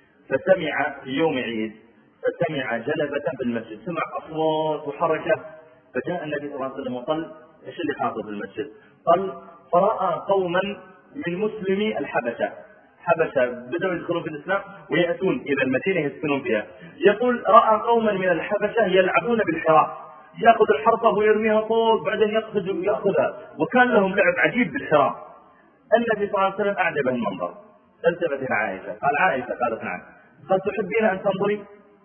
فسمع في يوم عيد فسمع جلبة في المسجد، سمع أصوات وحركة، فجاء النبي صلى الله عليه وسلم وقال ايش اللي حاصل في المسجد؟ قال فرأى قوما من مسلمي الحبشة، حبشة بدأوا يدخلون في الإسلام ويأتون إلى المدينة يسكنون فيها. يقول رأى قوما من الحبشة يلعبون بالحراب، يأخذ الحربة ويرميها فوق بعدين يقصد ويأخذها، وكان لهم لعب عجيب بالحراب. النبي صلى الله عليه وسلم أعجب المنظر، التفت إلى عائشة قال عائشة، قالت نعم. قال تحبين أن تنظري؟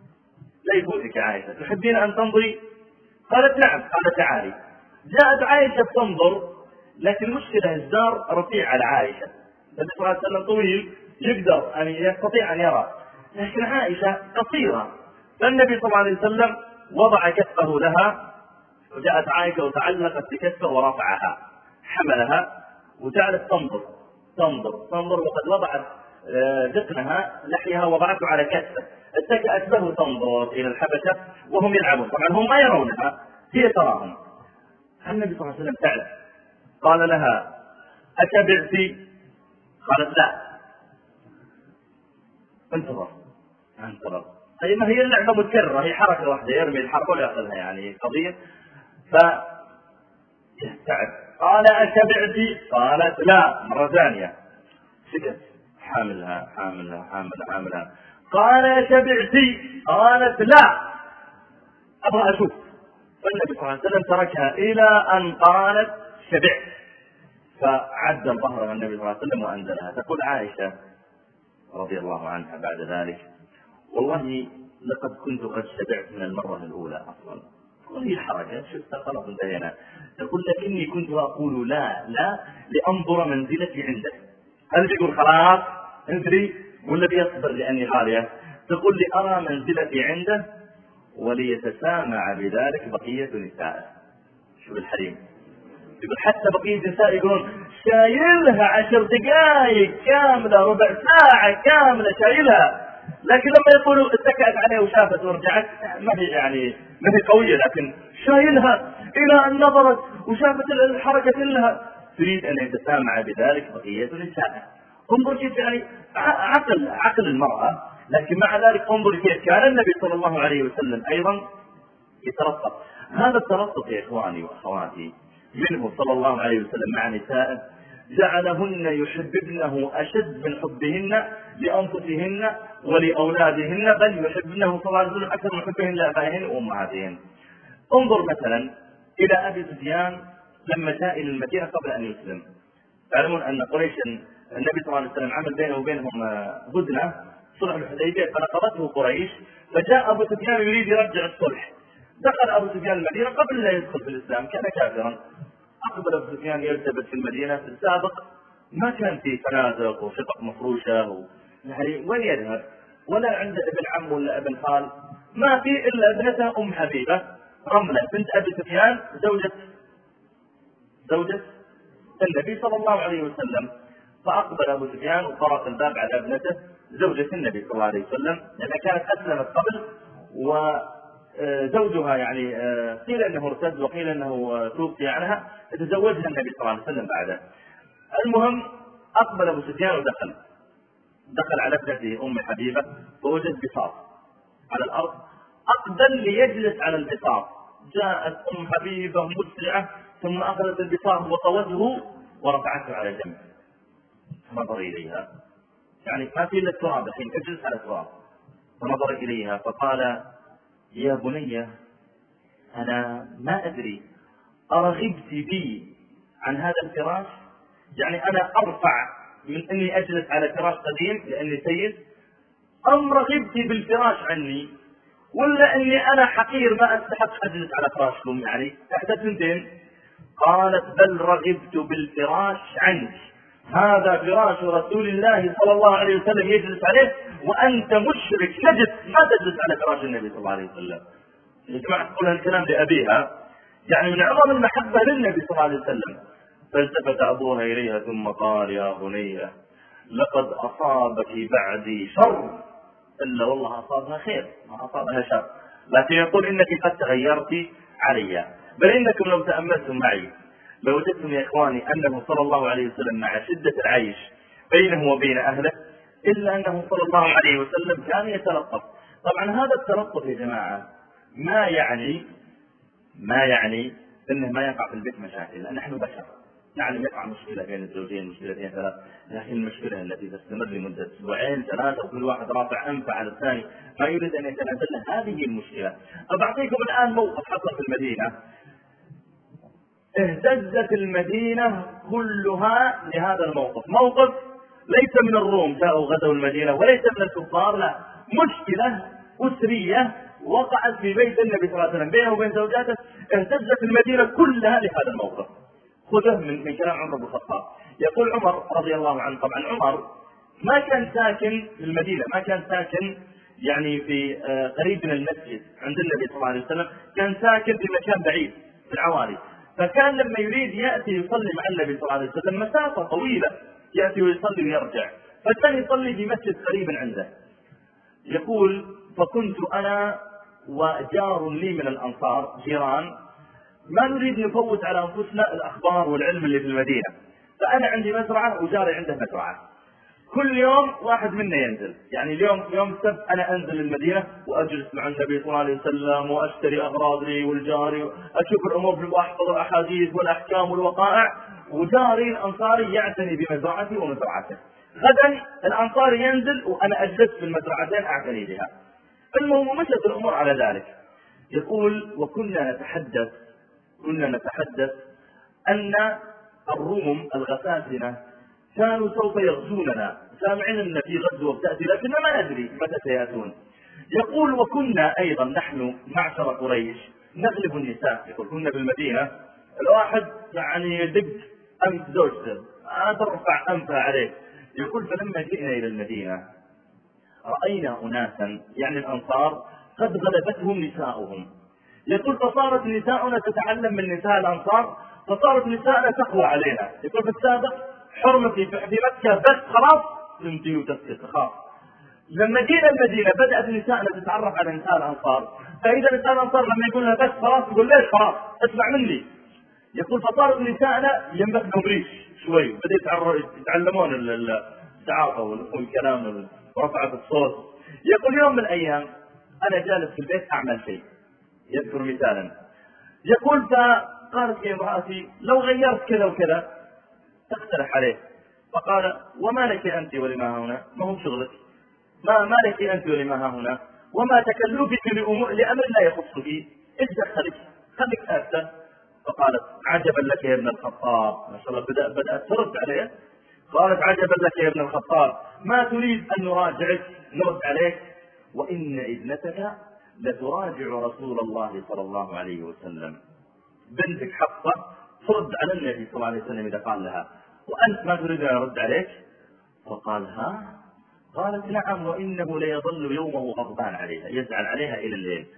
لا يفوتك عائشة، تحبين أن تنظري؟ قالت نعم. قال تعالي. جاءت عائشة تنظر، لكن مشكلة الجدار رفيع على عائشة، النبي صلى الله عليه وسلم طويل يقدر أن يستطيع أن يرى، لكن عائشة قصيرة، فالنبي صلى الله عليه وسلم وضع كفه لها، وجاءت عائشة وتعلقت بكفه ورفعها حملها وجعلت تنظر تنظر تنظر وقد وضعت ذقنها لحيها وضعته على كفه، اتكأت له تنظر إلى الحبشة وهم يلعبون، طبعا هم ما يرونها هي تراهم. النبي صلى الله عليه وسلم تعلم، قال لها أتبعتي؟ قالت لا. انتظر انتظر أي ما هي اللعبة متكررة، هي حركة واحدة يرمي الحرب ويأخذها، يعني قضية. ف يستعد قال أتبعتي؟ قالت لا مرة ثانية. سكت، حاملها حاملها حاملها حاملها. قال أتبعتي؟ قالت لا أبغى أشوف. فالنبي صلى الله عليه وسلم تركها إلى أن قالت شبعت، فعدل ظهرها النبي صلى الله عليه وسلم وأنزلها. تقول عائشة رضي الله عنها بعد ذلك والله لقد كنت قد شبعت من المرة الأولى أصلا، وهي الحركة شفتها خلاص انتهينا. تقول لكني كنت أقول لا لا لأنظر منزلتي عنده. هل يقول خلاص انزلي ولا بيصبر لأني غالية؟ تقول لي أرى منزلتي عنده وليتسامع بذلك بقية نسائه. شوف الحريم، يقول حتى بقية النساء يقولون شايلها عشر دقائق كاملة ربع ساعة كاملة شايلها، لكن لما يقولوا اتكأت عليه وشافت ورجعت ما هي يعني ما هي قوية، لكن شايلها إلى أن نظرت وشافت الحركة كلها، تريد أن يتسامع بذلك بقية نسائه. انظر كيف يعني عقل عقل المرأة، لكن مع ذلك انظر كيف كان النبي صلى الله عليه وسلم أيضا يترصد. هذا الترصد يا إخواني وأخواتي منه صلى الله عليه وسلم مع نسائه جعلهن يحببنه أشد من حبهن لأنفسهن ولأولادهن، بل يحبنه صلى الله عليه وسلم أكثر من حبهن لآبائهن وأمهاتهن. انظر مثلا إلى أبي سفيان لما جاء إلى المدينة قبل أن يسلم. تعلمون أن قريش النبي صلى الله عليه وسلم عمل بينه وبينهم هدنة صلح الحديبية فنقضته قريش، فجاء أبو سفيان يريد يرجع الصلح. دخل أبو سفيان المدينة قبل لا يدخل في الإسلام، كان كافرا. أقبل أبو سفيان يلتبس في المدينة. في السابق ما كان في فنادق وشقق مفروشة و... يعني وين يذهب؟ ولا عنده ابن عم ولا ابن خال، ما في إلا ابنته أم حبيبة رملة بنت أبي سفيان زوجة زوجة النبي صلى الله عليه وسلم. فأقبل أبو سفيان وطرق الباب على ابنته زوجة النبي صلى الله عليه وسلم، لأنها كانت أسلمت قبل وزوجها يعني قيل أنه ارتد وقيل أنه توفي عنها، فتزوجها النبي صلى الله عليه وسلم بعده. المهم أقبل أبو سفيان ودخل دخل على ابنته أم حبيبة فوجد بساط على الأرض، أقبل ليجلس على البساط. جاءت أم حبيبة مسرعة ثم أخذت البساط وطوته ورفعته على جنب. فنظر إليها، يعني ما في إلا التراب الحين، اجلس على التراب. فنظر إليها فقال: يا بني، أنا ما أدري أرغبت بي عن هذا الفراش؟ يعني أنا أرفع من أني أجلس على فراش قديم لأني سيد، أم رغبت بالفراش عني، ولا أني أنا حقير ما أستحق أجلس على فراشكم؟ يعني تحت الثنتين. قالت: بل رغبت بالفراش عنك، هذا فراش رسول الله صلى الله عليه وسلم يجلس عليه، وأنت مشرك نجس ما تجلس على فراش النبي صلى الله عليه وسلم. يا جماعة تقول هالكلام لأبيها، يعني من عظم المحبة للنبي صلى الله عليه وسلم. فالتفت أبوها إليها ثم قال: يا بنية، لقد أصابك بعدي شر، إلا والله أصابها خير ما أصابها شر، لكن يقول إنك قد تغيرت علي. بل إنكم لو تأملتم معي لوجدتم يا إخواني أنه صلى الله عليه وسلم مع شدة العيش بينه وبين أهله إلا أنه صلى الله عليه وسلم كان يتلطف. طبعا هذا التلطف يا جماعة ما يعني ما يعني أنه ما يقع في البيت مشاكل، لأن نحن بشر. نعلم يقع مشكلة بين الزوجين، مشكلتين ثلاث، لكن المشكلة التي تستمر لمدة أسبوعين ثلاثة وكل واحد رافع أنفه على الثاني ما يريد أن يتنازل له، هذه المشكلة. أبعطيكم الآن موقف حصل في المدينة، اهتزت المدينة كلها لهذا الموقف. موقف ليس من الروم جاءوا غزوا المدينة وليس من الكفار، لا، مشكلة أسرية وقعت في بيت النبي صلى الله عليه وسلم بينه وبين زوجاته، اهتزت المدينة كلها لهذا الموقف. خذه من, من كلام عمر بن الخطاب. يقول عمر رضي الله عنه، طبعا عمر ما كان ساكن في المدينة، ما كان ساكن يعني في قريب من المسجد عند النبي صلى الله عليه وسلم، كان ساكن في مكان بعيد في العوالي. فكان لما يريد يأتي يصلي مع النبي صلى الله عليه وسلم مسافة طويلة، يأتي ويصلي ويرجع، فكان يصلي في مسجد قريب عنده. يقول: فكنت أنا وجار لي من الأنصار جيران، ما نريد نفوت على أنفسنا الأخبار والعلم اللي في المدينة، فأنا عندي مزرعة وجاري عنده مزرعة، كل يوم واحد منا ينزل. يعني اليوم يوم السبت أنا أنزل المدينة وأجلس مع النبي صلى الله عليه وسلم وأشتري أغراض لي والجاري، أشوف الأمور وأحفظ الأحاديث والأحكام والوقائع، وجاري الأنصاري يعتني بمزرعتي ومزرعته. غدا الأنصاري ينزل وأنا أجلس في المزرعتين أعتني بها. المهم مشت الأمور على ذلك. يقول: وكنا نتحدث كنا نتحدث أن الروم الغساسنة كانوا سوف يغزوننا، سامعين أن في غزوة بتأتي لكن ما ندري متى سيأتون. يقول: وكنا أيضا نحن معشر قريش نغلب النساء. يقول: كنا في المدينة الواحد يعني يدق أنف زوجته، ترفع أنفها عليه. يقول: فلما جئنا إلى المدينة رأينا أناسا يعني الأنصار قد غلبتهم نساؤهم. يقول: فصارت نساؤنا تتعلم من نساء الأنصار، فصارت نساءنا تقوى علينا. يقول: في السابق حرمتي في مكة بس خلاص تمتي وتسكت تخاف. لما جينا المدينة بدأت نساءنا تتعرف على نساء الأنصار، فإذا نساء الأنصار لما يقول لها بس خلاص تقول: ليش خلاص اسمع مني. يقول: فصارت نساءنا ينبثهم ريش شوي، بدأوا يتعلمون الدعاقة والكلام ورفعة الصوت. يقول: يوم من الأيام أنا جالس في البيت أعمل شيء، يذكر مثالا، يقول: فقالت لي امرأتي: لو غيرت كذا وكذا، تقترح عليه. فقال: وما لك أنت ولما هنا؟ ما هو شغلك، ما ما لك أنت ولما هنا؟ وما تكلفك لأمر لأمر لا يخص فيه، إيش دخلك؟ خليك ساكتة. فقالت عجبا لك يا ابن الخطاب، ما شاء الله بدأ بدأت ترد عليه. قالت عجبا لك يا ابن الخطاب، ما تريد أن نراجعك؟ نرد عليك وإن ابنتك لتراجع رسول الله صلى الله عليه وسلم. بنتك حفصة ترد على النبي صلى الله عليه وسلم إذا قال لها، وأنت ما تريد أن يرد عليك؟ فقال ها؟ قالت نعم، وإنه ليظل يومه غضبان عليها، يزعل عليها إلى الليل.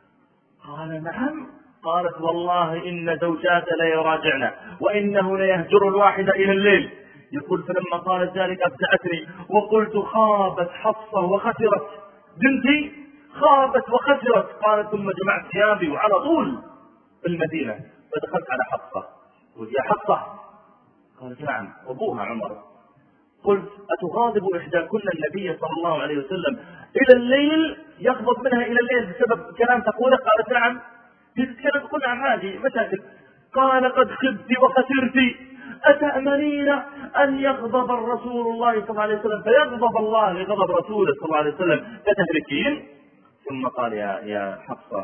قال نعم. قالت والله إن زوجات لا يراجعنا وإنه ليهجر الواحدة إلى الليل. يقول فلما قالت ذلك أبدأتني وقلت خابت حفصة وخسرت بنتي، خابت وخسرت. قالت ثم جمعت ثيابي وعلى طول في المدينة فدخلت على حفصة. قلت يا حفصة. قالت نعم. أبوها عمر. قلت أتغاضب إحداكن النبي صلى الله عليه وسلم إلى الليل، يغضب منها إلى الليل بسبب كلام تقوله؟ قالت نعم. تتكلم تقول نعم عادي مشاكل. قال قد خبت وخسرت، أتأمنين أن يغضب الرسول الله صلى الله عليه وسلم فيغضب الله لغضب رسوله صلى الله عليه وسلم فتهلكين؟ ثم قال يا يا حفصة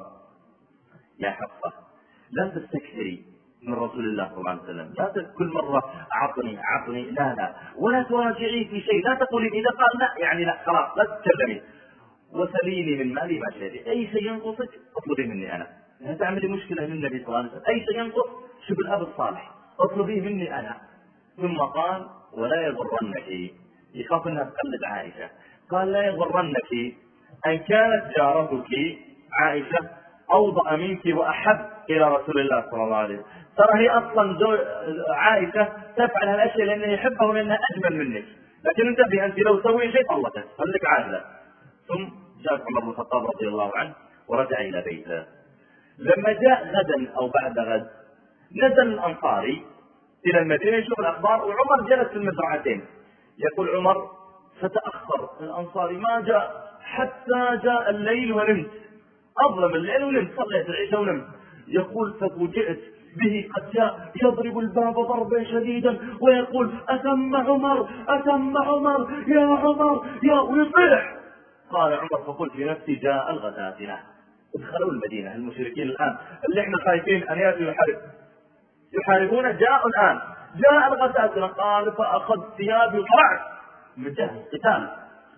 يا حفصة لا تستكثري من رسول الله صلى الله عليه وسلم، لا كل مرة أعطني أعطني، لا لا، ولا تراجعي في شيء، لا تقولي إذا قال لا يعني لا خلاص لا تتكلمي، وسليني من مالي ما شئت، أي شيء ينقصك اطلبي مني أنا، لا تعملي مشكلة للنبي صلى الله عليه وسلم، أي شيء ينقص شوف الأب الصالح اطلبيه مني أنا. ثم قال ولا يغرنك، يخاف أنها تقلد عائشة، قال لا يغرنك أن كانت جارتك عائشة أوضأ منك وأحب إلى رسول الله صلى الله عليه وسلم، ترى هي أصلا عائشة تفعل هالأشياء لأنه يحبها ولأنها أجمل منك، لكن انتبه أنت لو سوي شيء طلقت خليك عادلة. ثم جاء عمر بن الخطاب رضي الله عنه ورجع إلى بيته. لما جاء غدا أو بعد غد نزل الأنصاري إلى المدينة يشوف الأخبار، وعمر جلس في المزرعتين. يقول عمر فتأخر الأنصاري ما جاء حتى جاء الليل ونمت، أظلم الليل ونمت، صليت العشاء ونمت. يقول ففوجئت به قد جاء يضرب الباب ضربا شديدا ويقول أتم عمر أتم عمر يا عمر يا، ويصيح. قال عمر فقلت في نفسي جاء الغساسنة، ادخلوا المدينة المشركين الآن اللي احنا خايفين أن يأتوا يحارب يحاربون جاءوا الآن، جاء الغساسنة. قال فأخذت ثيابي وطلعت مجهز قتال.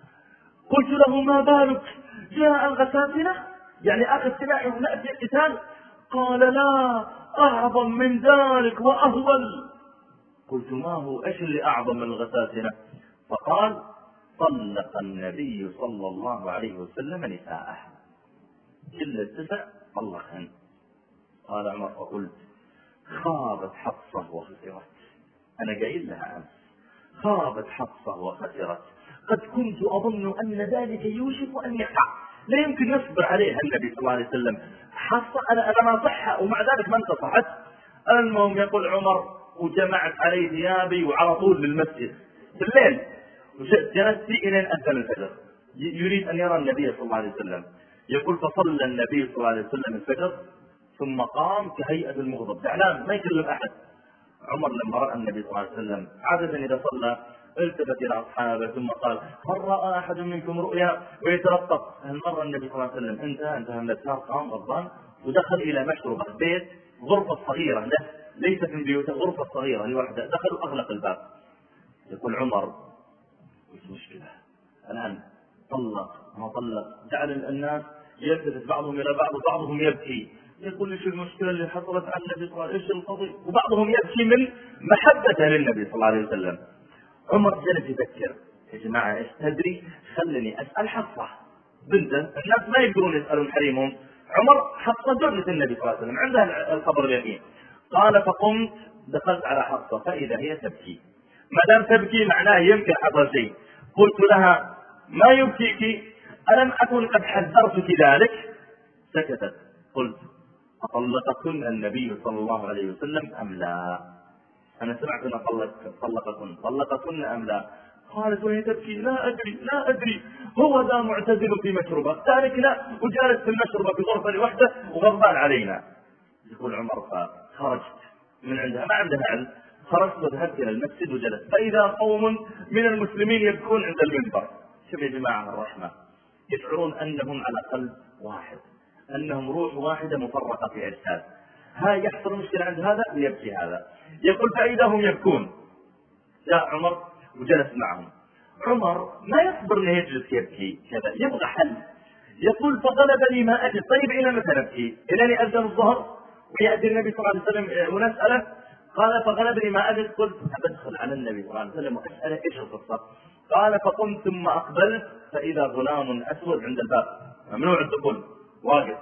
قلت له ما بالك جاء الغساسنة، يعني أخذ سلاحي ونأتي القتال؟ قال لا أعظم من ذلك وأهول. قلت ما هو إيش اللي أعظم من الغساسنة؟ فقال طلق النبي صلى الله عليه وسلم نساءه إلا التسع طلقهن. قال عمر فقلت خابت حفصة وخسرت، أنا قايل لها أمس خابت حفصة وخسرت، قد كنت أظن أن ذلك يوشك أن يقع، لا يمكن يصبر عليها النبي صلى الله عليه وسلم. حفصة أنا أنا ما صحها ومع ذلك ما انتصحت. المهم يقول عمر وجمعت علي ثيابي وعلى طول للمسجد في الليل، جلست إلى أن أذن الفجر يريد أن يرى النبي صلى الله عليه وسلم. يقول فصلى النبي صلى الله عليه وسلم الفجر ثم قام كهيئة المغضب زعلان ما يكلم أحد. عمر لما رأى النبي صلى الله عليه وسلم عادة إذا صلى التفت إلى أصحابه ثم قال هل رأى أحد منكم رؤيا ويترقب؟ هل مر النبي صلى الله عليه وسلم انتهى انتهى من النار، قام غضبان ودخل إلى مشربة بيت غرفة صغيرة له ليست من بيوته، غرفة صغيرة لوحده، دخل وأغلق الباب. يقول عمر وش مشكلة الآن طلق ما طلق؟ جعل الناس يلتفت بعضهم إلى بعض وبعضهم يبكي، يقول ايش المشكلة اللي حصلت على النبي صلى الله عليه وسلم، ايش القضية، وبعضهم يبكي من محبته للنبي صلى الله عليه وسلم. عمر جلس يفكر يا جماعة ايش تدري خلني أسأل حفصة بنته، الناس ما يقدرون يسألون حريمهم، عمر حفصة زوجة النبي صلى الله عليه وسلم عندها الخبر اليقين. قال فقمت دخلت على حفصة فإذا هي تبكي، ما دام تبكي معناه يمكن حصل شيء. قلت لها ما يبكيك ألم أكن قد حذرتك ذلك؟ سكتت. قلت أطلقكن النبي صلى الله عليه وسلم أم لا؟ أنا سمعت أن طلقكن طلقكن أم لا؟ قالت وهي تبكي لا أدري لا أدري، هو ذا معتزل في مشربة تاركنا وجالس في المشربة في غرفة لوحده وغضبان علينا. يقول عمر فخرجت من عندها ما عندها علم، خرجت وذهبت إلى المسجد وجلست فإذا قوم من المسلمين يبكون عند المنبر. شوف يا جماعة الرحمة، يشعرون أنهم على قلب واحد، أنهم روح واحدة مفرقة في أجساد، ها يحصل مشكلة عند هذا ويبكي هذا. يقول فإذا هم يبكون، جاء عمر وجلس معهم. عمر ما يصبر انه يجلس يبكي كذا، يبغى حل. يقول فغلبني ما أجد. طيب إلى متى نبكي؟ إلى أن يأذن الظهر ويأتي النبي صلى الله عليه وسلم ونسأله؟ قال فغلبني ما أجد. قلت أدخل على النبي صلى الله عليه وسلم وأسأله إيش القصة؟ قال فقمت ثم أقبلت فإذا غلام أسود عند الباب ممنوع الدخول واقف.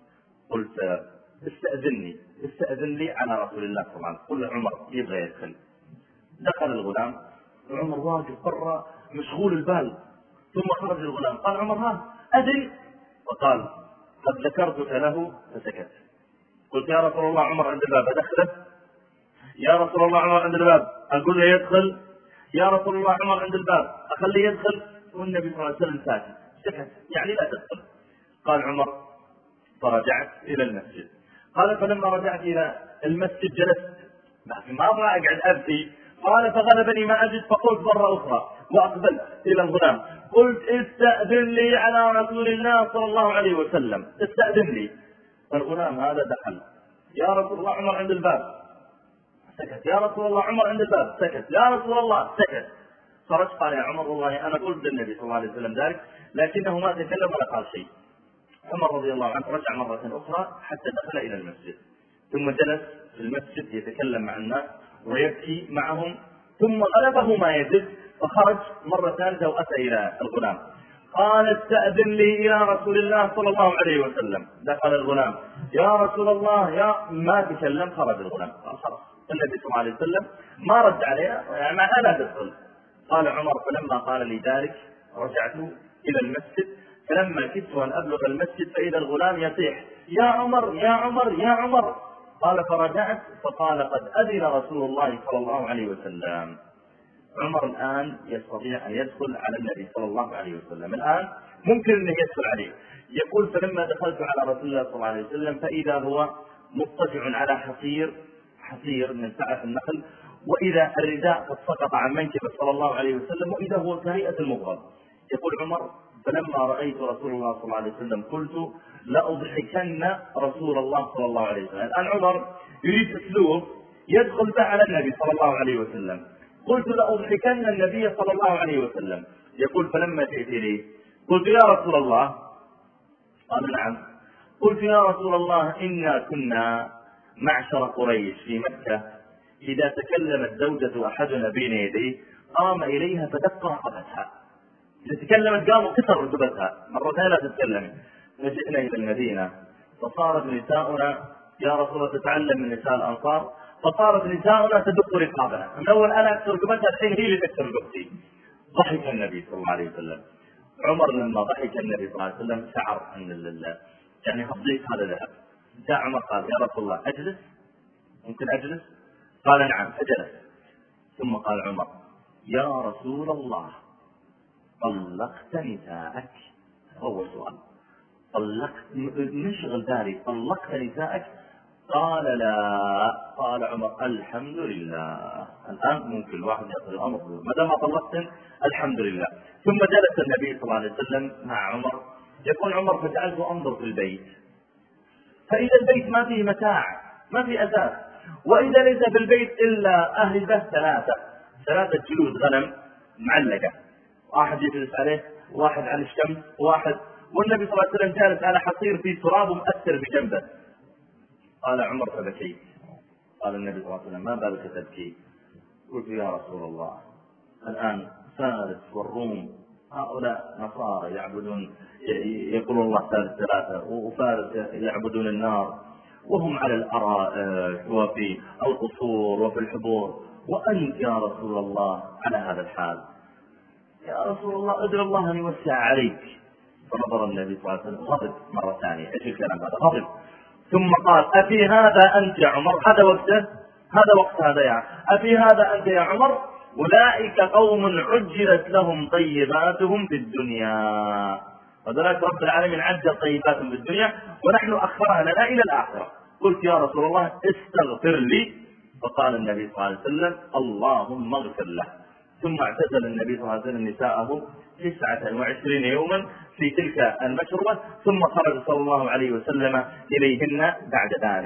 قلت استأذني استأذن لي على رسول الله صلى الله عليه وسلم. قل عمر يبغى يدخل. دخل الغلام وعمر واقف برا مشغول البال. ثم خرج الغلام قال عمر ها أدري؟ وقال قد ذكرتك له فسكت. قلت يا رسول الله عمر عند الباب أدخله؟ يا رسول الله عمر عند الباب أقول له يدخل؟ يا رسول الله عمر عند الباب أخليه يدخل؟ والنبي صلى الله عليه وسلم ساكت سكت يعني لا تدخل. قال عمر فرجعت إلى المسجد. قال فلما رجعت إلى المسجد جلست ما أبغى أقعد أبكي. قال فغلبني ما أجد فقلت مرة أخرى وأقبلت إلى الغلام قلت استأذن لي على رسول الله صلى الله عليه وسلم استأذن لي. فالغلام هذا دخل يا رسول الله عمر عند الباب سكت. يا رسول الله عمر عند الباب سكت. يا رسول الله سكت. خرج قال يا عمر والله أنا قلت للنبي صلى الله عليه وسلم ذلك لكنه ما تكلم ولا قال شيء. عمر رضي الله عنه رجع مرة أخرى حتى دخل إلى المسجد ثم جلس في المسجد يتكلم مع الناس ويبكي معهم ثم غلبه ما يجد فخرج مرة ثالثة وأتى إلى الغلام قال استأذن لي إلى رسول الله صلى الله عليه وسلم. دخل الغلام يا رسول الله يا ما تكلم. خرج الغلام قال خلاص النبي صلى الله عليه وسلم ما رد عليه يعني ما لا تدخل. قال عمر فلما قال لي ذلك رجعت إلى المسجد فلما كدت أن أبلغ المسجد فإذا الغلام يصيح يا عمر يا عمر يا عمر. قال فرجعت فقال قد أذن رسول الله صلى الله عليه وسلم. عمر الآن يستطيع أن يدخل على النبي صلى الله عليه وسلم. الآن ممكن أن يدخل عليه. يقول فلما دخلت على رسول الله صلى الله عليه وسلم فإذا هو مضطجع على حصير حصير من سعف النخل وإذا الرداء قد سقط عن منكبه صلى الله عليه وسلم وإذا هو كهيئة المغرب. يقول عمر فلما رأيت رسول الله صلى الله عليه وسلم قلت لأضحكن رسول الله صلى الله عليه وسلم. الآن عمر يريد أسلوب يدخل به على النبي صلى الله عليه وسلم. قلت لأضحكن النبي صلى الله عليه وسلم. يقول فلما جئت لي قلت يا رسول الله. قال نعم. قلت يا رسول الله إنا كنا معشر قريش في مكة إذا تكلمت زوجة أحدنا بين يديه قام إليها فدق رقبتها. إذا تكلمت قام وكسر رقبتها مرتين لا تتكلم. فجئنا إلى المدينة فصارت نساؤنا يا رسول الله تتعلم من نساء الأنصار فصارت نساؤنا تدق رقابنا. من أول أنا أكسر رقبتها الحين هي اللي تكسر رقبتي. ضحك النبي صلى الله عليه وسلم. عمر لما ضحك النبي صلى الله عليه وسلم شعر أن الله يعني هضيف هذا ذهب. جاء عمر قال يا رسول الله أجلس ممكن أجلس؟ قال نعم فجلس. ثم قال عمر يا رسول الله طلقت نساءك؟ أول سؤال طلقت نشغل بالي طلقت نساءك؟ قال لا. قال عمر الحمد لله الآن ممكن الواحد يأخذ الأمر ما دام طلقت الحمد لله. ثم جلس النبي صلى الله عليه وسلم مع عمر. يقول عمر فجعلت أنظر في البيت فإذا البيت ما فيه متاع ما فيه أثاث وإذا ليس في البيت إلا أهل به ثلاثة ثلاثة جلود غنم معلقة واحد يجلس عليه واحد على الشمس واحد والنبي صلى الله عليه وسلم جالس على حصير فيه تراب مؤثر بجنبه. قال عمر فبكيت. قال النبي صلى الله عليه وسلم ما بالك تبكي؟ قلت يا رسول الله الآن فارس والروم هؤلاء نصارى يعبدون يقولون الله ثالث ثلاثة وفارس يعبدون النار وهم على الأرائك وفي القصور وفي الحبور وأنت يا رسول الله على هذا الحال. يا رسول الله ادعو الله أن يوسع عليك. فنظر النبي صلى الله عليه وسلم غضب مرة ثانية. ايش الكلام هذا؟ غضب. ثم قال أفي هذا أنت يا عمر؟ هذا وقته هذا وقت هذا يا أفي هذا أنت يا عمر؟ أولئك قوم عجلت لهم طيباتهم في الدنيا. وذلك رب العالمين عجل طيباتهم في الدنيا ونحن أخرها لنا إلى الآخرة. قلت يا رسول الله استغفر لي. فقال النبي صلى الله عليه وسلم اللهم اغفر له. ثم اعتزل النبي صلى الله عليه وسلم نساءه تسعة وعشرين يوما في تلك المشروبة ثم خرج صلى الله عليه وسلم إليهن بعد ذلك.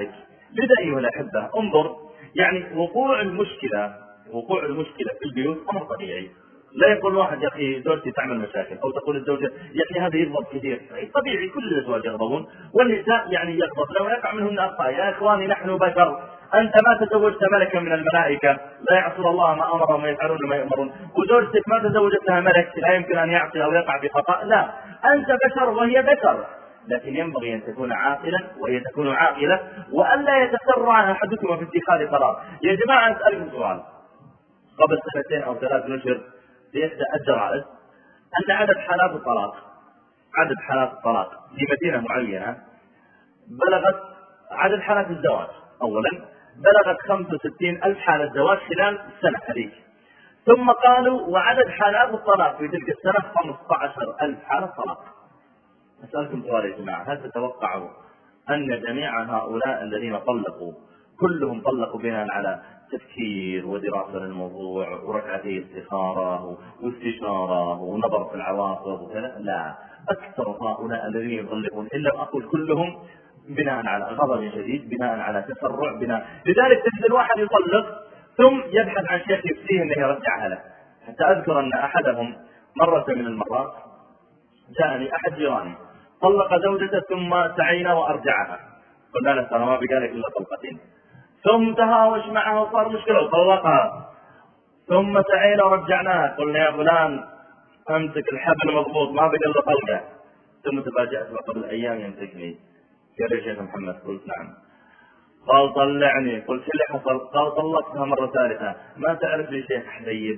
لذا أيها الأحبة انظر، يعني وقوع المشكلة وقوع المشكلة في البيوت أمر طبيعي. لا يقول واحد يا أخي زوجتي تعمل مشاكل، أو تقول الزوجة يا أخي هذا يغضب كثير. طبيعي، كل الأزواج يغضبون، والنساء يعني يغضب ويقع منهن أخطاء. يا إخواني نحن بشر، أنت ما تزوجت ملكا من الملائكة لا يعصون الله ما أمرهم ويفعلون ما يؤمرون، وزوجتك ما تزوجتها ملك لا يمكن أن يعصي أو يقع بخطأ. لا، أنت بشر وهي بشر، لكن ينبغي أن تكون عاقلة وهي تكون عاقلة، وألا يتسرع أحدكم في اتخاذ قرار. يا جماعة أسألكم سؤال، قبل سنتين أو ثلاث نشر في إحدى الجرائد أن عدد حالات الطلاق عدد حالات الطلاق في مدينة معينة بلغت عدد حالات الزواج أولا بلغت خمسة وستين ألف حالة زواج خلال السنة هذيك، ثم قالوا وعدد حالات الطلاق في تلك السنة خمسة عشر ألف حالة طلاق. أسألكم سؤال يا جماعة، هل تتوقعوا أن جميع هؤلاء الذين طلقوا كلهم طلقوا بناء على تفكير ودراسة للموضوع وركعتي استخارة واستشارة ونظر في العواقب وكذا؟ لا، أكثر هؤلاء الذين يطلقون إن لم أقول كلهم بناء على غضب شديد، بناء على تسرع، بناء لذلك تجد الواحد يطلق ثم يبحث عن شيخ يفتيه أنه يرجعها له. حتى أذكر أن أحدهم مرة من المرات جاءني أحد جيراني طلق زوجته ثم سعينا وأرجعها، قلنا له ترى ما بقالك إلا طلقتين، ثم تهاوش معها وصار مشكلة وطلقها، ثم سعينا ورجعناها، قلنا يا فلان أمسك الحبل مضبوط ما بقى إلا طلقة، ثم تفاجأت قبل أيام يمسكني قال يا شيخ محمد، قلت نعم، قال طلعني، قلت اللي حصل؟ قال طلقتها مرة ثالثة. ما تعرف لي شيخ حديد؟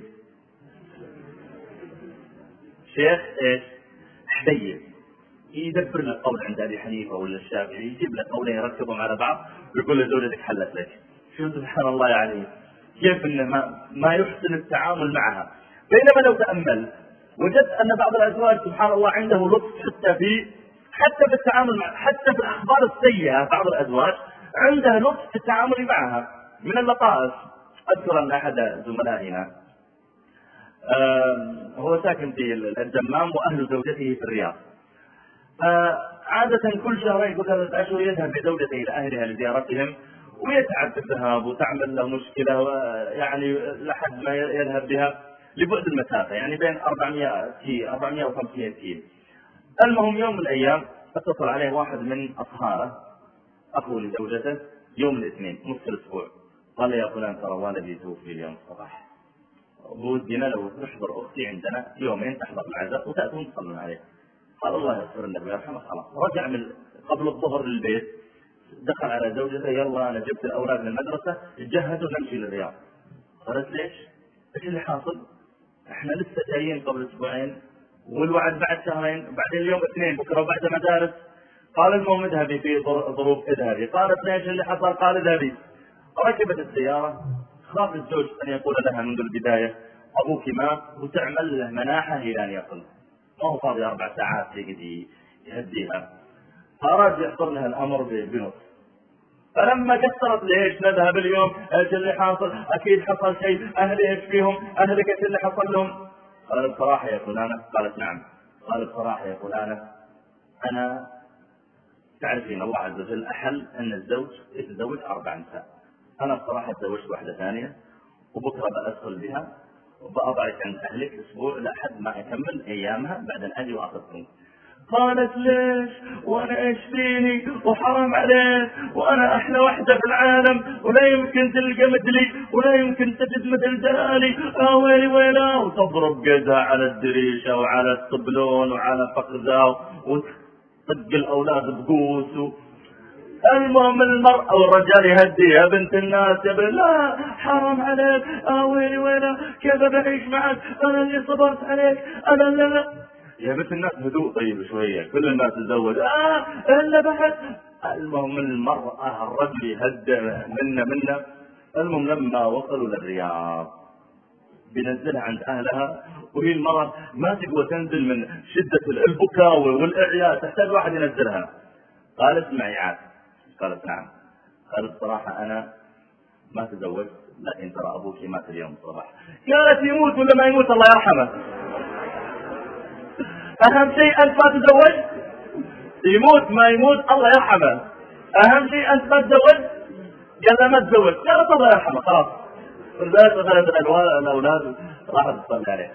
شيخ ايش؟ حديد، يدبر لك قول عند أبي حنيفة ولا الشافعي، يجيب لك قولين يركبهم على بعض ويقول لزوجتك حلت لك. شو سبحان الله، يعني كيف انه ما, ما يحسن التعامل معها. بينما لو تأمل وجدت أن بعض الأزواج سبحان الله عنده لطف حتى في حتى في التعامل مع حتى في الأخبار السيئة. بعض الأزواج عنده لطف في التعامل معها من اللطائف. أذكر أن أحد زملائنا هو ساكن في الدمام وأهل زوجته في الرياض، عادة كل شهرين وثلاثة أشهر يذهب بزوجته إلى أهلها لزيارتهم، ويتعب في الذهاب وتعمل له مشكلة يعني لحد ما يذهب بها لبعد المسافة، يعني بين أربعمائة وخمسمائة كيلو. المهم يوم من الأيام اتصل عليه واحد من أصهاره أخو لزوجته يوم الاثنين نصف الأسبوع، قال يا فلان ترى والدي توفي اليوم الصباح، بودنا لو تحضر أختي عندنا يومين تحضر العزاء وتأتون تصلون عليه. قال الله يغفر له ويرحمه. خلاص رجع من قبل الظهر للبيت، دخل على زوجته يلا أنا جبت الأولاد من المدرسة جهزوا نمشي للرياض. قالت ليش؟ إيش اللي حاصل؟ إحنا لسه جايين قبل أسبوعين والوعد بعد شهرين، بعدين اليوم اثنين بكرة بعد مدارس. قال المهم اذهبي في ظروف اذهبي. قالت ليش اللي حصل؟ قال اذهبي. ركبت السيارة، خاف الزوج أن يقول لها منذ البداية أبوك مات وتعمل له مناحة إلى أن يصل، ما هو فاضي أربع ساعات يقضي يهديها. أراد يحصل لها الأمر بنص. فلما قصرت ليش نذهب اليوم؟ ايش اللي حاصل؟ أكيد حصل شيء، أهلي ايش فيهم؟ أهلك ايش اللي حصل لهم؟ قال بصراحة يا فلانة. قالت نعم. قال بصراحة يا فلانة أنا تعرفين الله عز وجل أحل أن الزوج يتزوج أربع نساء، أنا بصراحة تزوجت واحدة ثانية وبكرة بأدخل بها وبأضعك عند أهلك أسبوع لحد ما أكمل أيامها بعدين أجي وأخذكم. قالت ليش؟ وأنا إيش فيني؟ وحرام عليك، وأنا أحلى واحدة في العالم ولا يمكن تلقى مثلي ولا يمكن تجد مثل جلالي، آه ويلي ويلا، وتضرب قدها على الدريشة وعلى الطبلون وعلى فخذها وتطق الأولاد بقوس. المهم المرأة والرجال يهديها بنت الناس يا بنت لا حرام عليك، آه ويلي ويلا كيف بعيش معك، أنا اللي صبرت عليك، أنا اللي يا بنت الناس هدوء طيب شوية، كل الناس تزوج آه إلا بعد. المهم المرأة الرجل يهدئ منا منا. المهم لما وصلوا للرياض بنزلها عند أهلها، وهي المرأة ما تقوى تنزل من شدة البكاء والإعياء، تحتاج واحد ينزلها. قالت معي عاد؟ قالت نعم. قالت صراحة أنا ما تزوجت لكن ترى أبوك مات اليوم الصباح. قالت يموت ولا ما يموت الله يرحمه، أهم شيء أنت ما تزوج، يموت ما يموت الله يرحمه، أهم شيء أنت ما تزوج. قال له ما تزوج، قال الله يرحمه خلاص، ولذلك غلب الأولاد راح تصلي عليه.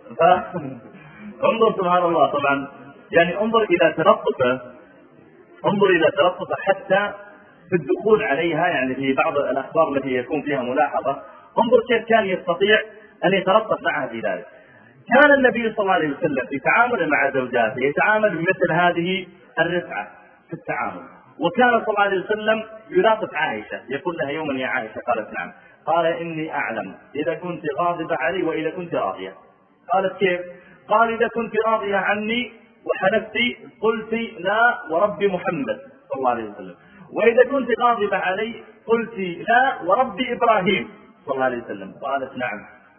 فانظر سبحان الله، طبعا يعني انظر إلى تلطفه، انظر إلى تلطفه حتى في الدخول عليها، يعني في بعض الأخبار التي يكون فيها ملاحظة، انظر كيف كان يستطيع أن يتلطف معها في ذلك. كان النبي صلى الله عليه وسلم في تعامله مع زوجاته يتعامل بمثل هذه الرفعة في التعامل، وكان صلى الله عليه وسلم يلاطف عائشة، يقول لها يوما يا عائشة، قالت نعم، قال إني أعلم إذا كنت غاضبة علي وإذا كنت راضية. قالت كيف؟ قال إذا كنت راضية عني وحلفتي قلت لا ورب محمد صلى الله عليه وسلم، وإذا كنت غاضبة علي قلت لا ورب إبراهيم صلى الله عليه وسلم. قالت نعم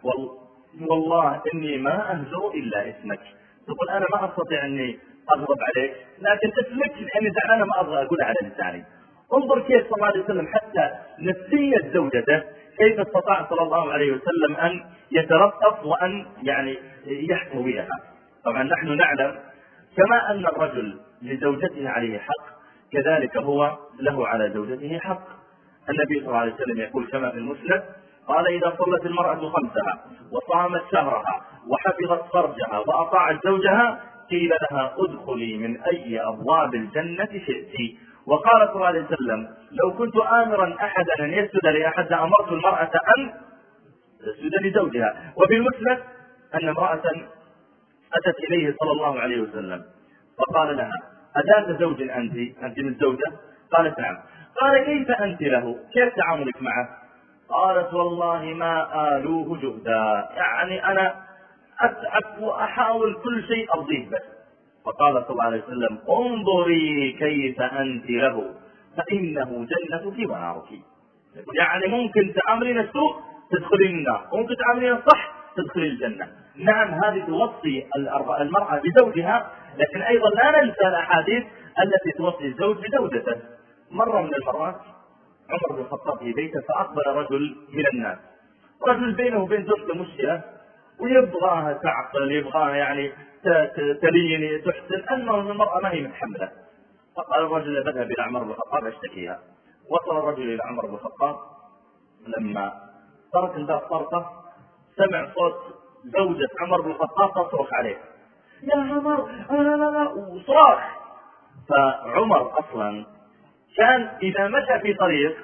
والله إني ما أهجر إلا اسمك. تقول أنا ما أستطيع أني أغضب عليك، لكن اسمك لأني زعلانة ما أبغى أقول على لساني. انظر كيف صلى الله عليه وسلم حتى نفسية زوجته كيف استطاع صلى الله عليه وسلم أن يترقب وأن يعني يحتويها. طبعا نحن نعلم كما أن الرجل لزوجته عليه حق، كذلك هو له على زوجته حق. النبي صلى الله عليه وسلم يقول كما في المسند قال إذا صلت المرأة خمسها وصامت شهرها وحفظت فرجها وأطاعت زوجها قيل لها ادخلي من أي أبواب الجنة شئت. وقال صلى الله عليه وسلم لو كنت آمرا أحدا أن يسجد لأحد أمرت المرأة أن تسجد لزوجها. وفي المسند أن امرأة أتت إليه صلى الله عليه وسلم فقال لها أذات زوج أنت أنت من زوجة؟ قالت نعم. قال كيف أنت له؟ كيف تعاملك معه؟ قالت والله ما آلوه جهدا، يعني أنا أتعب وأحاول كل شيء أرضيه بس. فقال صلى الله عليه وسلم انظري كيف أنت له فإنه جنتك ونارك. يعني ممكن تعاملين السوء تدخلين النار، ممكن تعاملين الصح تدخلين الجنة. نعم هذه توصي المرأة بزوجها، لكن أيضا لا ننسى الأحاديث التي توصي الزوج بزوجته. مرة من المرات عمر بن الخطاب في بيته فأقبل رجل من الناس، رجل بينه وبين زوجته مشكلة ويبغاها تعقل، يبغاها يعني تلين تحسن، أنه المرأة ما هي متحملة. فقال الرجل اذهب إلى عمر بن الخطاب اشتكيها. وصل الرجل إلى عمر بن الخطاب، لما ترك الباب طرقة سمع صوت زوجة عمر بن الخطاب تصرخ عليه يا عمر لا لا لا وصراخ. فعمر أصلا كان إذا مشى في طريق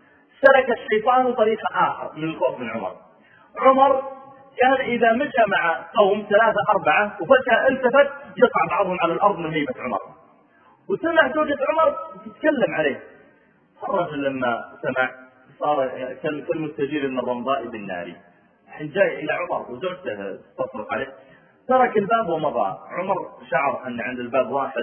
سلك الشيطان طريق آخر من الخوف من عمر. عمر كان إذا مشى مع قوم ثلاثة أربعة وفجأة التفت يقع بعضهم على الأرض من هيبة عمر، وسمع زوجة عمر تتكلم عليه. الرجل لما سمع صار كالمستجير من الرمضاء بالنار، حين جاء إلى عمر وزوجته تصرخ عليه ترك الباب ومضى. عمر شعر أن عند الباب واحد،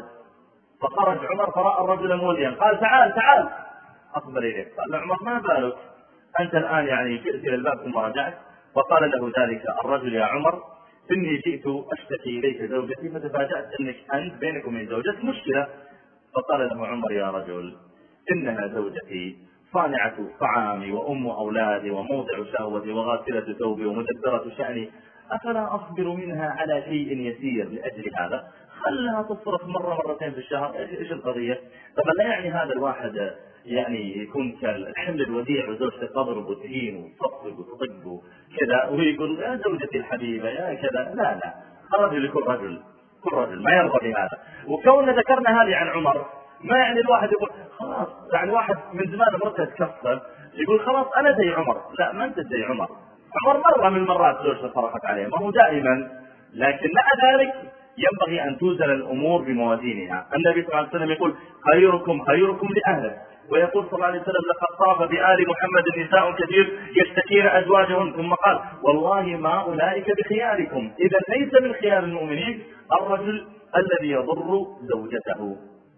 فخرج عمر فرأى الرجل موليا، قال تعال تعال، أقبل إليه. قال عمر ما بالك أنت الآن يعني جئت إلى الباب ثم رجعت؟ وقال له ذلك الرجل يا عمر إني جئت أشتكي إليك زوجتي فتفاجأت أنك أنت بينك وبين زوجتك مشكلة. فقال له عمر يا رجل إنها زوجتي صانعة طعامي وأم أولادي وموضع شهوتي وغاسلة ثوبي ومدبرة شأني، أفلا أصبر منها على شيء يسير لأجل هذا؟ خلها تصرف مرة مرتين في الشهر، إيش القضية؟ طبعا لا يعني هذا الواحد يعني يكون كالحمل الوديع وزوجته تضرب وتهين وتصفق وتطق كذا ويقول يا زوجتي الحبيبة يا كذا، لا لا، الرجل لكل رجل، كل رجل ما يرضى بهذا. وكون ذكرنا هذه عن عمر ما يعني الواحد يقول خلاص، يعني واحد من زمان مرته تكسر يقول خلاص أنا زي عمر، لا ما أنت زي عمر. عمر مرة من المرات زوجته صرخت عليه، ما هو دائما، لكن مع ذلك ينبغي أن توزن الأمور بموازينها. النبي صلى الله عليه وسلم يقول خيركم خيركم لأهله، ويقول صلى الله عليه وسلم لقد طاف بآل محمد نساء كثير يشتكين أزواجهن، ثم قال والله ما أولئك بخياركم. إذا ليس من خيار المؤمنين الرجل الذي يضر زوجته.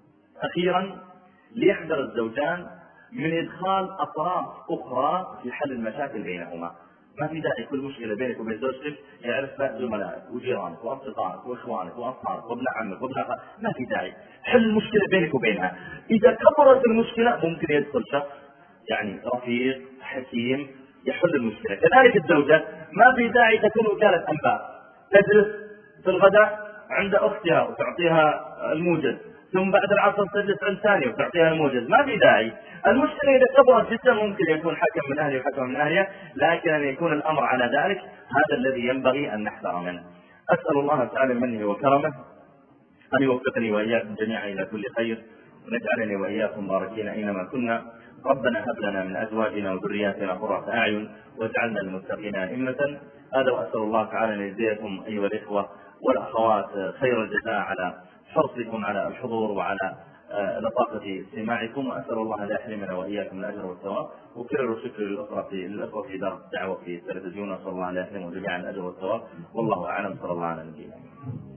أخيرا ليحذر الزوجان من إدخال أطراف أخرى في حل المشاكل بينهما. ما في داعي كل مشكلة بينك وبين زوجتك يعرف بقى زملائك وجيرانك وأصدقائك وإخوانك وأصحابك وابن عمك وابن أخوك، ما في داعي. حل المشكلة بينك وبينها. إذا كبرت المشكلة ممكن يدخل شخص يعني رفيق حكيم يحل المشكلة. كذلك الزوجة ما في داعي تكون وكالة أنباء، تجلس في الغداء عند أختها وتعطيها الموجز، ثم بعد العصر تجلس عند ثانية وتعطيها الموجز، ما في داعي. المشكلة إذا كبرت جدا ممكن يكون حكم من أهله وحكم من أهله، لكن أن يكون الأمر على ذلك هذا الذي ينبغي أن نحذر منه. أسأل الله تعالى منه وكرمه أن يوفقني وإياكم جميعا إلى كل خير، ونجعلني وإياكم باركين أينما كنا. ربنا هب لنا من أزواجنا وذرياتنا قرة أعين واجعلنا للمتقين أئمة. هذا، وأسأل الله تعالى أن يجزيكم أيها الإخوة والأخوات خير الجزاء على حرصكم على الحضور وعلى لطافة استماعكم، وأسأل الله أن يحرمنا وإياكم الأجر والثواب. وكرر الشكر للأسرة للأسرة في دار الدعوة في التلفزيون، وأسأل الله أن يحرمهم جميعا الأجر والثواب. والله أعلم، صلى الله على نبينا.